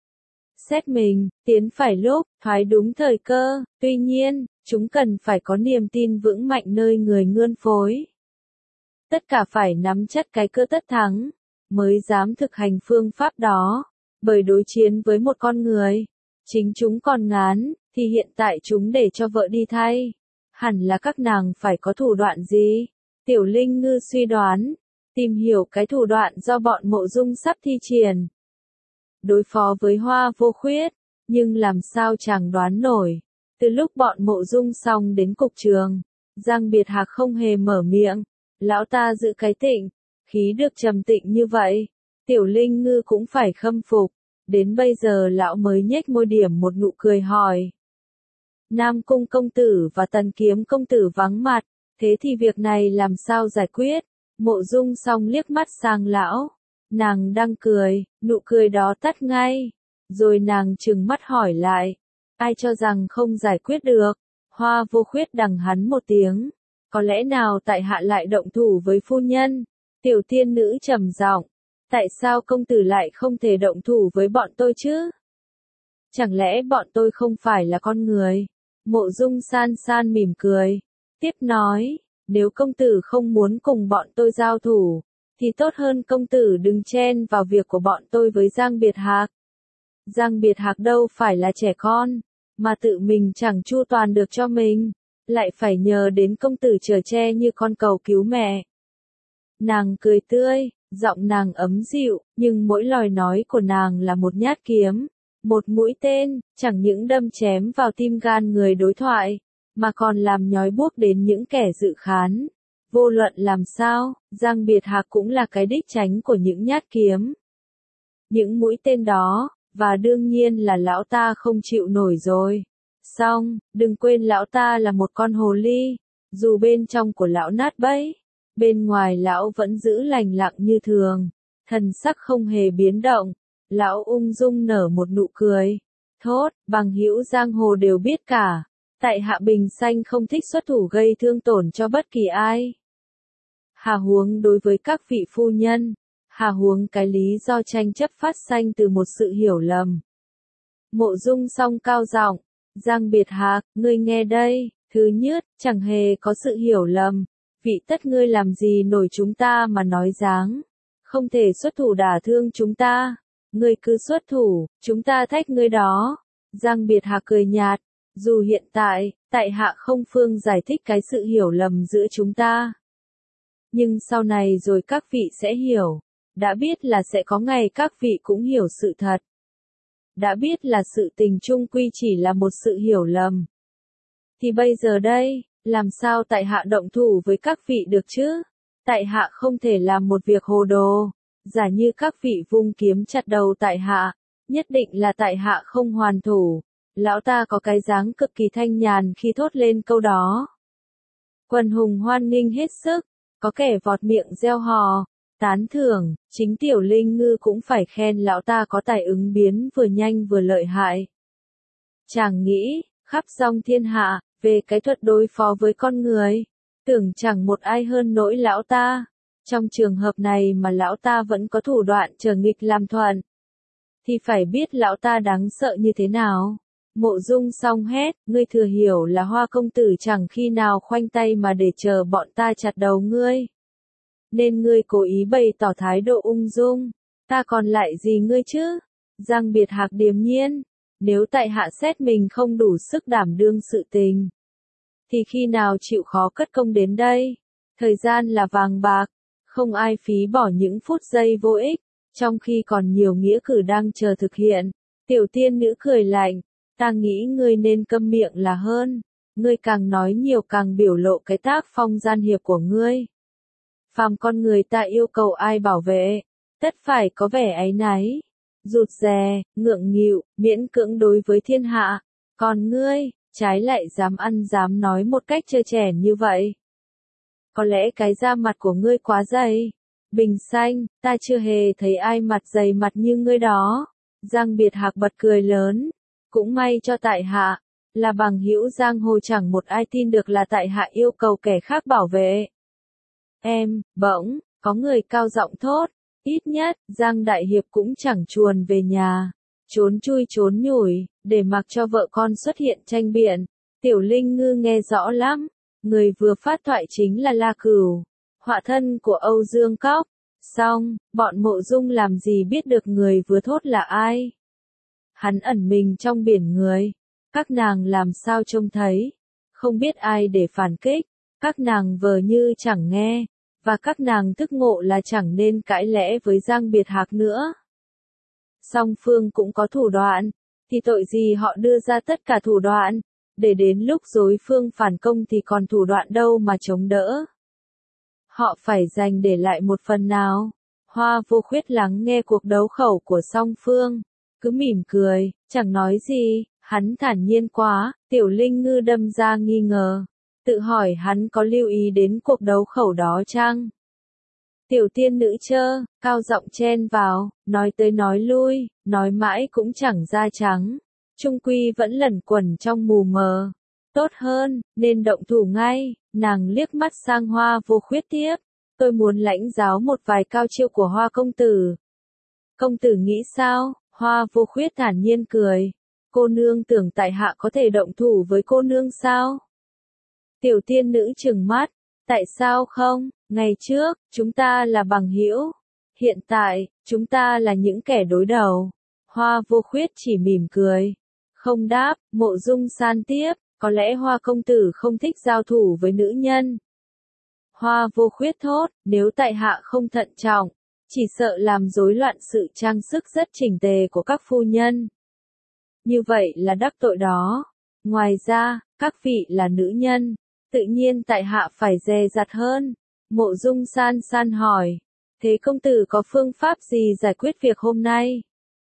Xét mình, tiến phải lúc, thoái đúng thời cơ, tuy nhiên, chúng cần phải có niềm tin vững mạnh nơi người ngươn phối. Tất cả phải nắm chắc cái cơ tất thắng, mới dám thực hành phương pháp đó, bởi đối chiến với một con người, chính chúng còn ngán, thì hiện tại chúng để cho vợ đi thay. Hẳn là các nàng phải có thủ đoạn gì? Tiểu Linh Ngư suy đoán, tìm hiểu cái thủ đoạn do bọn Mộ Dung sắp thi triển. Đối phó với Hoa Vô Khuyết, nhưng làm sao chàng đoán nổi. Từ lúc bọn Mộ Dung xong đến cục trường, Giang Biệt Hạc không hề mở miệng. Lão ta giữ cái tịnh, khí được trầm tịnh như vậy. Tiểu Linh Ngư cũng phải khâm phục. Đến bây giờ lão mới nhếch môi điểm một nụ cười hỏi. Nam Cung công tử và Tần Kiếm công tử vắng mặt, thế thì việc này làm sao giải quyết? Mộ Dung Song liếc mắt sang lão. Nàng đang cười, nụ cười đó tắt ngay. Rồi nàng trừng mắt hỏi lại. Ai cho rằng không giải quyết được? Hoa Vô Khuyết đằng hắn một tiếng. Có lẽ nào tại hạ lại động thủ với phu nhân? Tiểu tiên nữ trầm giọng. Tại sao công tử lại không thể động thủ với bọn tôi chứ? Chẳng lẽ bọn tôi không phải là con người? Mộ Dung San San mỉm cười. Tiếp nói, nếu công tử không muốn cùng bọn tôi giao thủ, thì tốt hơn công tử đừng chen vào việc của bọn tôi với Giang Biệt Hạc. Giang Biệt Hạc đâu phải là trẻ con, mà tự mình chẳng chu toàn được cho mình, lại phải nhờ đến công tử chở che như con cầu cứu mẹ. Nàng cười tươi, giọng nàng ấm dịu, nhưng mỗi lời nói của nàng là một nhát kiếm, một mũi tên, chẳng những đâm chém vào tim gan người đối thoại, mà còn làm nhói buốt đến những kẻ dự khán. Vô luận làm sao, Giang Biệt Hạc cũng là cái đích tránh của những nhát kiếm. Những mũi tên đó, và đương nhiên là lão ta không chịu nổi rồi. Xong, đừng quên lão ta là một con hồ ly, dù bên trong của lão nát bấy, bên ngoài lão vẫn giữ lành lặng như thường, thần sắc không hề biến động. Lão ung dung nở một nụ cười. Thốt, bằng hữu giang hồ đều biết cả. Tại hạ Bình Xanh không thích xuất thủ gây thương tổn cho bất kỳ ai. Hà huống đối với các vị phu nhân, Hà huống cái lý do tranh chấp phát sanh từ một sự hiểu lầm. Mộ Dung Song cao giọng, Giang Biệt Hạc, ngươi nghe đây, thứ nhất, chẳng hề có sự hiểu lầm, vị tất ngươi làm gì nổi chúng ta mà nói dáng, không thể xuất thủ đả thương chúng ta, ngươi cứ xuất thủ, chúng ta thách ngươi đó. Giang Biệt Hạc cười nhạt, dù hiện tại, tại hạ không phương giải thích cái sự hiểu lầm giữa chúng ta. Nhưng sau này rồi các vị sẽ hiểu, đã biết là sẽ có ngày các vị cũng hiểu sự thật. Đã biết là sự tình chung quy chỉ là một sự hiểu lầm. Thì bây giờ đây, làm sao tại hạ động thủ với các vị được chứ? Tại hạ không thể làm một việc hồ đồ, giả như các vị vung kiếm chặt đầu tại hạ, nhất định là tại hạ không hoàn thủ. Lão ta có cái dáng cực kỳ thanh nhàn khi thốt lên câu đó. Quần hùng hoan nghênh hết sức, có kẻ vọt miệng reo hò, tán thưởng, chính Tiểu Linh Ngư cũng phải khen lão ta có tài ứng biến vừa nhanh vừa lợi hại. Chàng nghĩ, khắp dòng thiên hạ, về cái thuật đối phó với con người, tưởng chẳng một ai hơn nỗi lão ta. Trong trường hợp này mà lão ta vẫn có thủ đoạn trở nghịch làm thuận, thì phải biết lão ta đáng sợ như thế nào. Mộ Dung Song hét, ngươi thừa hiểu là Hoa công tử chẳng khi nào khoanh tay mà để chờ bọn ta chặt đầu ngươi. Nên ngươi cố ý bày tỏ thái độ ung dung, ta còn lại gì ngươi chứ? Giang Biệt Hạc điềm nhiên, nếu tại hạ xét mình không đủ sức đảm đương sự tình, thì khi nào chịu khó cất công đến đây? Thời gian là vàng bạc, không ai phí bỏ những phút giây vô ích, trong khi còn nhiều nghĩa cử đang chờ thực hiện. Tiểu tiên nữ cười lạnh, ta nghĩ ngươi nên câm miệng là hơn, ngươi càng nói nhiều càng biểu lộ cái tác phong gian hiệp của ngươi. Phàm con người ta yêu cầu ai bảo vệ, tất phải có vẻ áy náy, rụt rè, ngượng nghịu, miễn cưỡng đối với thiên hạ, còn ngươi, trái lại dám ăn dám nói một cách trơ trẽn như vậy. Có lẽ cái da mặt của ngươi quá dày. Bình Xanh, ta chưa hề thấy ai mặt dày mặt như ngươi đó. Giang Biệt Hạc bật cười lớn, cũng may cho tại hạ, là bằng hữu giang hồ chẳng một ai tin được là tại hạ yêu cầu kẻ khác bảo vệ. Em, bỗng, có người cao giọng thốt, ít nhất, Giang Đại Hiệp cũng chẳng chuồn về nhà, trốn chui trốn nhủi, để mặc cho vợ con xuất hiện tranh biện. Tiểu Linh Ngư nghe rõ lắm, người vừa phát thoại chính là La Cửu, họa thân của Âu Dương Cóc. Xong, bọn Mộ Dung làm gì biết được người vừa thốt là ai. Hắn ẩn mình trong biển người, các nàng làm sao trông thấy, không biết ai để phản kích, các nàng vờ như chẳng nghe, và các nàng thức ngộ là chẳng nên cãi lẽ với Giang Biệt Hạc nữa. Song phương cũng có thủ đoạn, thì tội gì họ đưa ra tất cả thủ đoạn, để đến lúc đối phương phản công thì còn thủ đoạn đâu mà chống đỡ. Họ phải dành để lại một phần nào. Hoa Vô Khuyết lắng nghe cuộc đấu khẩu của song phương, cứ mỉm cười, chẳng nói gì, hắn thản nhiên quá. Tiểu Linh Ngư đâm ra nghi ngờ, tự hỏi hắn có lưu ý đến cuộc đấu khẩu đó chăng? Tiểu tiên nữ chơ, cao giọng chen vào, nói tới nói lui, nói mãi cũng chẳng ra trắng, chung quy vẫn lẩn quẩn trong mù mờ. Tốt hơn, nên động thủ ngay. Nàng liếc mắt sang Hoa Vô Khuyết tiếp, tôi muốn lãnh giáo một vài cao chiêu của Hoa công tử. Công tử nghĩ sao? Hoa Vô Khuyết thản nhiên cười, cô nương tưởng tại hạ có thể động thủ với cô nương sao? Tiểu tiên nữ trừng mắt, tại sao không? Ngày trước, chúng ta là bằng hữu, hiện tại, chúng ta là những kẻ đối đầu. Hoa Vô Khuyết chỉ mỉm cười, không đáp. Mộ Dung San tiếp, có lẽ Hoa công tử không thích giao thủ với nữ nhân. Hoa Vô Khuyết thốt, nếu tại hạ không thận trọng, chỉ sợ làm rối loạn sự trang sức rất chỉnh tề của các phu nhân. Như vậy là đắc tội đó. Ngoài ra, các vị là nữ nhân, tự nhiên tại hạ phải dè dặt hơn. Mộ Dung San San hỏi, thế công tử có phương pháp gì giải quyết việc hôm nay?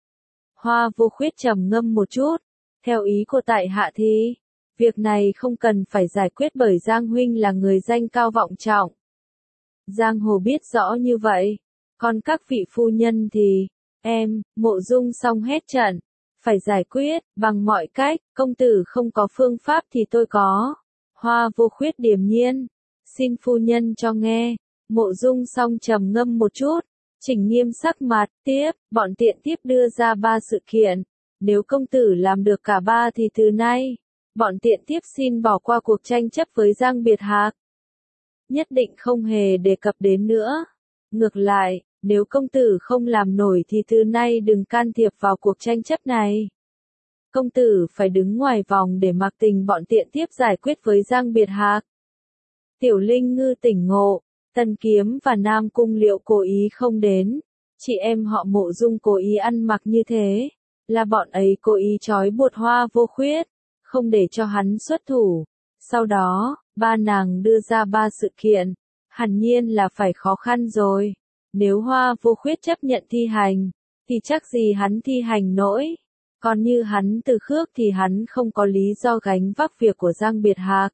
Hoa Vô Khuyết trầm ngâm một chút, theo ý của tại hạ thì, việc này không cần phải giải quyết bởi Giang huynh là người danh cao vọng trọng. Giang hồ biết rõ như vậy, còn các vị phu nhân thì, em, Mộ Dung xong hết trận, phải giải quyết, bằng mọi cách, công tử không có phương pháp thì tôi có. Hoa Vô Khuyết điềm nhiên, xin phu nhân cho nghe. Mộ Dung xong trầm ngâm một chút, Trình Nghiêm sắc mặt, tiếp, bọn tiện tiếp đưa ra ba sự kiện. Nếu công tử làm được cả ba thì từ nay, bọn tiện tiếp xin bỏ qua cuộc tranh chấp với Giang Biệt Hạc. Nhất định không hề đề cập đến nữa. Ngược lại, nếu công tử không làm nổi thì từ nay đừng can thiệp vào cuộc tranh chấp này. Công tử phải đứng ngoài vòng để mặc tình bọn tiện tiếp giải quyết với Giang Biệt Hạc. Tiểu Linh Ngư tỉnh ngộ, Tần Kiếm và Nam Cung Liệu cố ý không đến. Chị em họ Mộ Dung cố ý ăn mặc như thế, là bọn ấy cố ý trói buộc Hoa Vô Khuyết, không để cho hắn xuất thủ. Sau đó, ba nàng đưa ra ba sự kiện, hẳn nhiên là phải khó khăn rồi. Nếu Hoa Vô Khuyết chấp nhận thi hành, thì chắc gì hắn thi hành nổi. Còn như hắn từ khước thì hắn không có lý do gánh vác việc của Giang Biệt Hạc.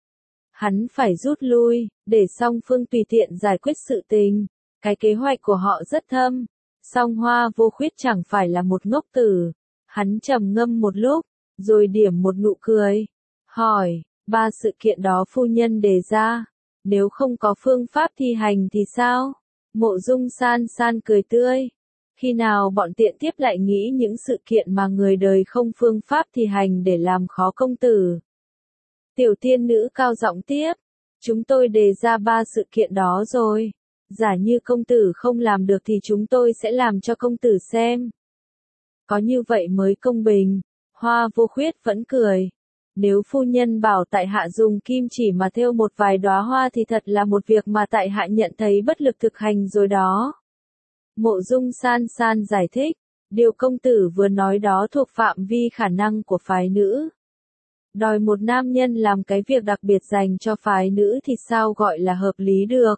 Hắn phải rút lui, để song phương tùy tiện giải quyết sự tình. Cái kế hoạch của họ rất thâm. Song Hoa Vô Khuyết chẳng phải là một ngốc tử. Hắn trầm ngâm một lúc, rồi điểm một nụ cười. Hỏi, ba sự kiện đó phu nhân đề ra. Nếu không có phương pháp thi hành thì sao? Mộ Dung san san cười tươi. Khi nào bọn tiện tiếp lại nghĩ những sự kiện mà người đời không phương pháp thi hành để làm khó công tử? Tiểu tiên nữ cao giọng tiếp. Chúng tôi đề ra ba sự kiện đó rồi. Giả như công tử không làm được thì chúng tôi sẽ làm cho công tử xem. Có như vậy mới công bình. Hoa Vô Khuyết vẫn cười. Nếu phu nhân bảo tại hạ dùng kim chỉ mà thêu một vài đóa hoa thì thật là một việc mà tại hạ nhận thấy bất lực thực hành rồi đó. Mộ Dung san san giải thích. Điều công tử vừa nói đó thuộc phạm vi khả năng của phái nữ. Đòi một nam nhân làm cái việc đặc biệt dành cho phái nữ thì sao gọi là hợp lý được.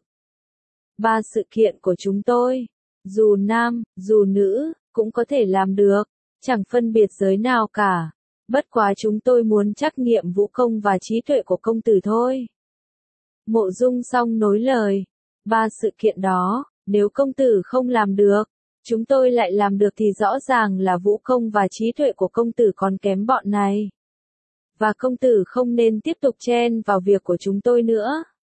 Ba sự kiện của chúng tôi, dù nam, dù nữ, cũng có thể làm được, chẳng phân biệt giới nào cả. Bất quá chúng tôi muốn trắc nghiệm vũ công và trí tuệ của công tử thôi. Mộ Dung xong nối lời. Ba sự kiện đó, nếu công tử không làm được, chúng tôi lại làm được thì rõ ràng là vũ công và trí tuệ của công tử còn kém bọn này. Và công tử không nên tiếp tục chen vào việc của chúng tôi nữa.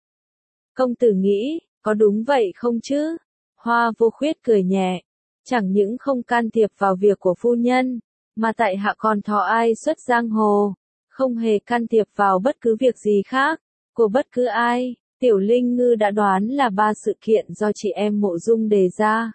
Công tử nghĩ, có đúng vậy không chứ? Hoa Vô Khuyết cười nhẹ. Chẳng những không can thiệp vào việc của phu nhân, mà tại hạ còn thọ ai xuất giang hồ, không hề can thiệp vào bất cứ việc gì khác, của bất cứ ai. Tiểu Linh Ngư đã đoán là ba sự kiện do chị em Mộ Dung đề ra.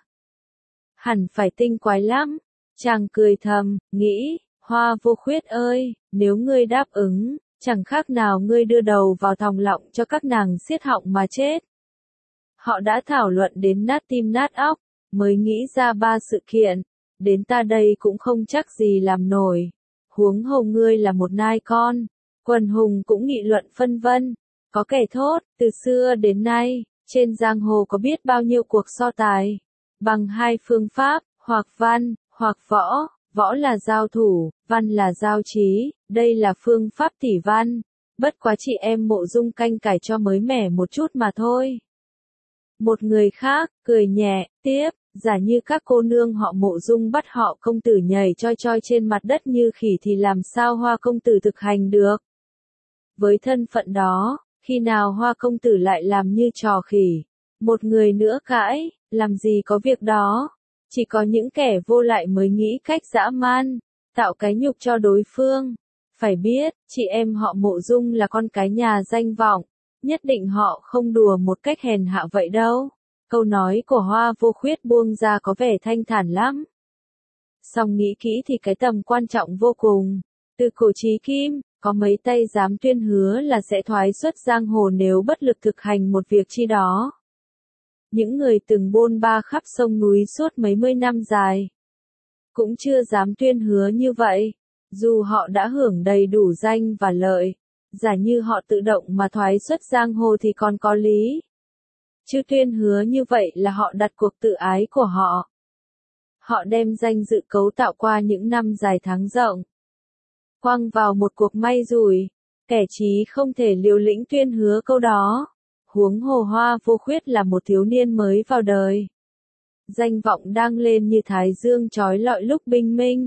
Hẳn phải tinh quái lắm. Chàng cười thầm, nghĩ, Hoa Vô Khuyết ơi, nếu ngươi đáp ứng, chẳng khác nào ngươi đưa đầu vào thòng lọng cho các nàng xiết họng mà chết. Họ đã thảo luận đến nát tim nát óc, mới nghĩ ra ba sự kiện, đến ta đây cũng không chắc gì làm nổi. Huống hồ ngươi là một nai con, quần hùng cũng nghị luận phân vân. Có kẻ thốt, từ xưa đến nay, trên giang hồ có biết bao nhiêu cuộc so tài, bằng hai phương pháp, hoặc văn, hoặc võ. Võ là giao thủ, văn là giao trí, đây là phương pháp tỷ văn. Bất quá chị em Mộ Dung canh cải cho mới mẻ một chút mà thôi. Một người khác, cười nhẹ, tiếp, giả như các cô nương họ Mộ Dung bắt họ công tử nhảy choi choi trên mặt đất như khỉ thì làm sao Hoa công tử thực hành được? Với thân phận đó, khi nào Hoa công tử lại làm như trò khỉ? Một người nữa cãi, làm gì có việc đó? Chỉ có những kẻ vô lại mới nghĩ cách dã man, tạo cái nhục cho đối phương. Phải biết, chị em họ Mộ Dung là con cái nhà danh vọng, nhất định họ không đùa một cách hèn hạ vậy đâu. Câu nói của Hoa Vô Khuyết buông ra có vẻ thanh thản lắm. Song nghĩ kỹ thì cái tầm quan trọng vô cùng. Từ cổ chí kim, có mấy tay dám tuyên hứa là sẽ thoái xuất giang hồ nếu bất lực thực hành một việc chi đó. Những người từng bôn ba khắp sông núi suốt mấy mươi năm dài, cũng chưa dám tuyên hứa như vậy, dù họ đã hưởng đầy đủ danh và lợi. Giả như họ tự động mà thoái xuất giang hồ thì còn có lý. Chứ tuyên hứa như vậy là họ đặt cuộc tự ái của họ. Họ đem danh dự cấu tạo qua những năm dài tháng rộng, quăng vào một cuộc may rủi, kẻ trí không thể liều lĩnh tuyên hứa câu đó. Huống hồ Hoa Vô Khuyết là một thiếu niên mới vào đời. Danh vọng đang lên như thái dương chói lọi lúc bình minh.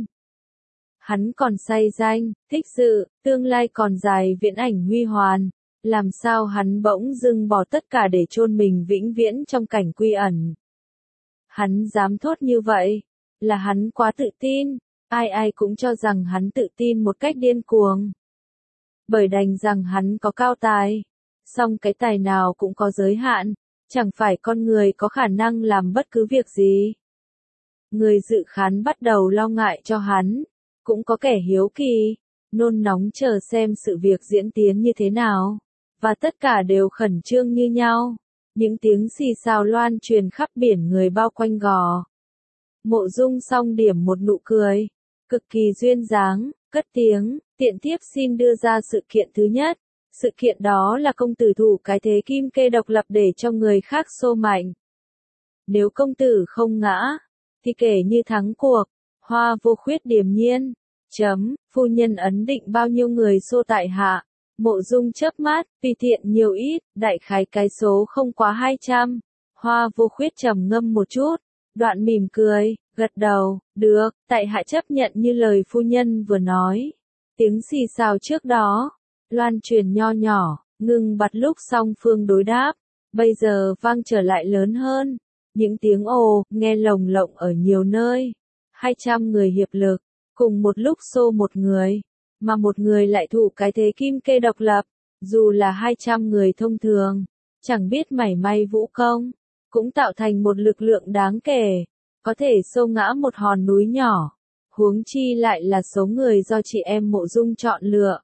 Hắn còn say danh, thích sự, tương lai còn dài viễn ảnh huy hoàn. Làm sao hắn bỗng dưng bỏ tất cả để chôn mình vĩnh viễn trong cảnh quy ẩn. Hắn dám thốt như vậy, là hắn quá tự tin, ai ai cũng cho rằng hắn tự tin một cách điên cuồng. Bởi đành rằng hắn có cao tài, song cái tài nào cũng có giới hạn, chẳng phải con người có khả năng làm bất cứ việc gì. Người dự khán bắt đầu lo ngại cho hắn, cũng có kẻ hiếu kỳ, nôn nóng chờ xem sự việc diễn tiến như thế nào, và tất cả đều khẩn trương như nhau. Những tiếng xì xào loan truyền khắp biển người bao quanh gò. Mộ Dung song điểm một nụ cười, cực kỳ duyên dáng, cất tiếng, tiện tiếp xin đưa ra sự kiện thứ nhất. Sự kiện đó là công tử thủ cái thế kim kê độc lập để cho người khác xô mạnh. Nếu công tử không ngã, thì kể như thắng cuộc. Hoa Vô Khuyết điềm nhiên, chấm, phu nhân ấn định bao nhiêu người xô tại hạ. Mộ Dung chớp mắt, tùy tiện nhiều ít, đại khái cái số không quá hai trăm. Hoa Vô Khuyết trầm ngâm một chút, đoạn mỉm cười, gật đầu, được, tại hạ chấp nhận như lời phu nhân vừa nói. Tiếng xì xào trước đó, loan truyền nho nhỏ, ngừng bặt lúc song phương đối đáp, bây giờ vang trở lại lớn hơn. Những tiếng ồ, nghe lồng lộng ở nhiều nơi. Hai trăm người hiệp lực, cùng một lúc xô một người. Mà một người lại thủ cái thế kim kê độc lập, dù là hai trăm người thông thường, chẳng biết mảy may vũ công, cũng tạo thành một lực lượng đáng kể, có thể xô ngã một hòn núi nhỏ, huống chi lại là số người do chị em Mộ Dung chọn lựa.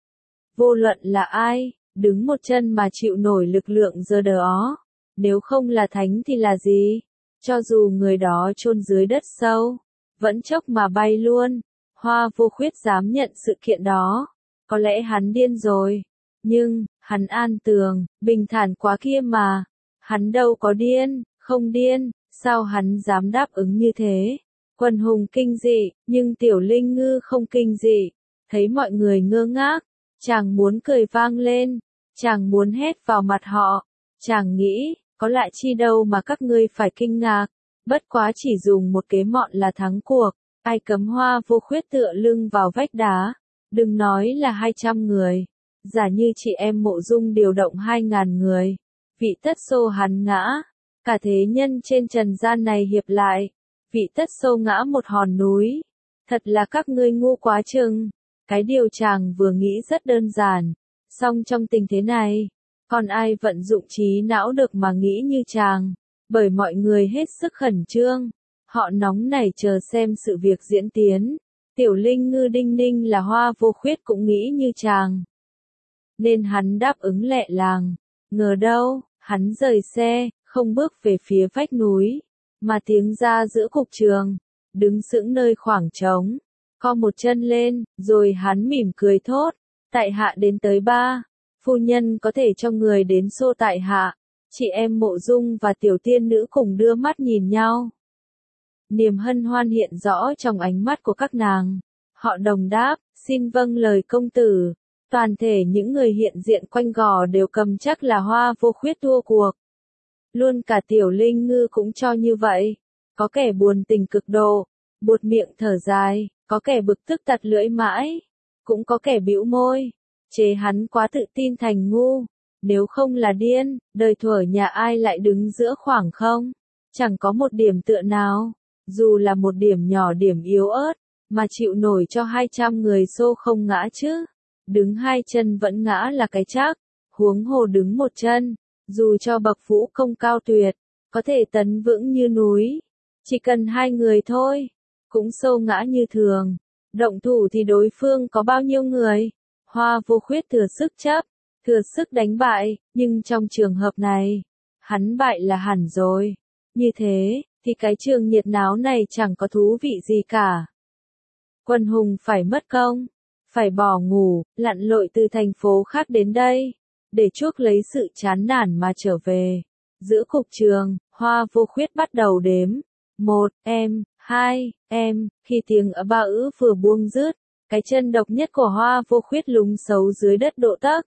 Vô luận là ai, đứng một chân mà chịu nổi lực lượng giờ đó, nếu không là thánh thì là gì, cho dù người đó chôn dưới đất sâu, vẫn chốc mà bay luôn. Hoa Vô Khuyết dám nhận sự kiện đó, có lẽ hắn điên rồi, nhưng, hắn an tường, bình thản quá kia mà, hắn đâu có điên, không điên, sao hắn dám đáp ứng như thế. Quần hùng kinh dị, nhưng Tiểu Linh Ngư không kinh dị, thấy mọi người ngơ ngác, chàng muốn cười vang lên, chàng muốn hét vào mặt họ, chàng nghĩ, có lại chi đâu mà các ngươi phải kinh ngạc, bất quá chỉ dùng một kế mọn là thắng cuộc. Ai cấm Hoa Vô Khuyết tựa lưng vào vách đá, đừng nói là hai trăm người, giả như chị em Mộ Dung điều động hai ngàn người, vị tất xô hắn ngã, cả thế nhân trên trần gian này hiệp lại, vị tất xô ngã một hòn núi, thật là các ngươi ngu quá chừng. Cái điều chàng vừa nghĩ rất đơn giản, song trong tình thế này, còn ai vận dụng trí não được mà nghĩ như chàng, bởi mọi người hết sức khẩn trương. Họ nóng nảy chờ xem sự việc diễn tiến. Tiểu Linh Ngư đinh ninh là Hoa Vô Khuyết cũng nghĩ như chàng, nên hắn đáp ứng lẹ làng. Ngờ đâu, hắn rời xe, không bước về phía vách núi, mà tiến ra giữa cục trường, đứng sững nơi khoảng trống, co một chân lên, rồi hắn mỉm cười thốt, tại hạ đến tới ba, phu nhân có thể cho người đến xô tại hạ. Chị em Mộ Dung và tiểu tiên nữ cùng đưa mắt nhìn nhau. Niềm hân hoan hiện rõ trong ánh mắt của các nàng. Họ đồng đáp, xin vâng lời công tử. Toàn thể những người hiện diện quanh gò đều cầm chắc là Hoa Vô Khuyết thua cuộc. Luôn cả Tiểu Linh Ngư cũng cho như vậy. Có kẻ buồn tình cực độ, buột miệng thở dài, có kẻ bực tức tặt lưỡi mãi, cũng có kẻ bĩu môi, chế hắn quá tự tin thành ngu. Nếu không là điên, đời thuở nhà ai lại đứng giữa khoảng không, chẳng có một điểm tựa nào, dù là một điểm nhỏ điểm yếu ớt, mà chịu nổi cho hai trăm người xô không ngã chứ. Đứng hai chân vẫn ngã là cái chắc, huống hồ đứng một chân, dù cho bậc vũ công cao tuyệt, có thể tấn vững như núi, chỉ cần hai người thôi, cũng xô ngã như thường. Động thủ thì đối phương có bao nhiêu người? Hoa Vô Khuyết thừa sức chấp, thừa sức đánh bại, nhưng trong trường hợp này, hắn bại là hẳn rồi. Như thế, thì cái trường nhiệt náo này chẳng có thú vị gì cả. Quân hùng phải mất công, phải bỏ ngủ, lặn lội từ thành phố khác đến đây, để chuốc lấy sự chán nản mà trở về. Giữa cục trường, Hoa Vô Khuyết bắt đầu đếm. Một, em, hai, em, khi tiếng ở ba ữ vừa buông dứt, cái chân độc nhất của Hoa Vô Khuyết lún xấu dưới đất độ tấc.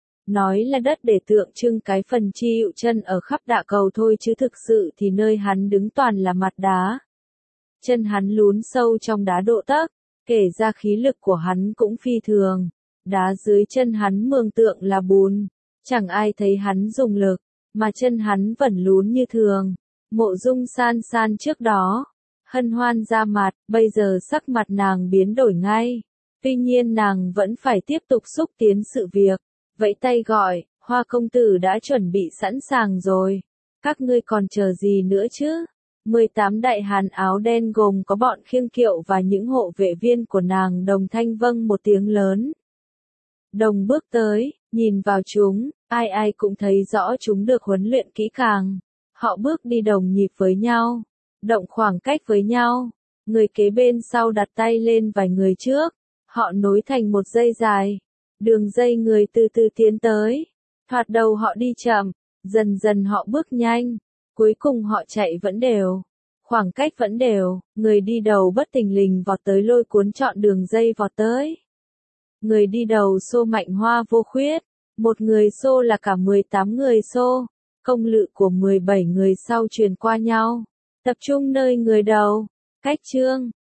Nói là đất để tượng trưng cái phần chi hữu chân ở khắp đạ cầu thôi chứ thực sự thì nơi hắn đứng toàn là mặt đá. Chân hắn lún sâu trong đá độ tấc, kể ra khí lực của hắn cũng phi thường. Đá dưới chân hắn mường tượng là bùn, chẳng ai thấy hắn dùng lực, mà chân hắn vẫn lún như thường. Mộ Dung San San trước đó, hân hoan ra mặt, bây giờ sắc mặt nàng biến đổi ngay. Tuy nhiên nàng vẫn phải tiếp tục xúc tiến sự việc, vẫy tay gọi, Hoa công tử đã chuẩn bị sẵn sàng rồi. Các ngươi còn chờ gì nữa chứ? mười tám đại hán áo đen gồm có bọn khiêng kiệu và những hộ vệ viên của nàng đồng thanh vâng một tiếng lớn. Đồng bước tới, nhìn vào chúng, ai ai cũng thấy rõ chúng được huấn luyện kỹ càng. Họ bước đi đồng nhịp với nhau, động khoảng cách với nhau. Người kế bên sau đặt tay lên vài người trước, họ nối thành một dây dài. Đường dây người từ từ tiến tới. Thoạt đầu họ đi chậm, dần dần họ bước nhanh, cuối cùng họ chạy vẫn đều. Khoảng cách vẫn đều, người đi đầu bất thình lình vọt tới lôi cuốn trọn đường dây vọt tới. Người đi đầu xô mạnh Hoa Vô Khuyết, một người xô là cả mười tám người xô, công lự của mười bảy người sau truyền qua nhau, tập trung nơi người đầu. Cách chương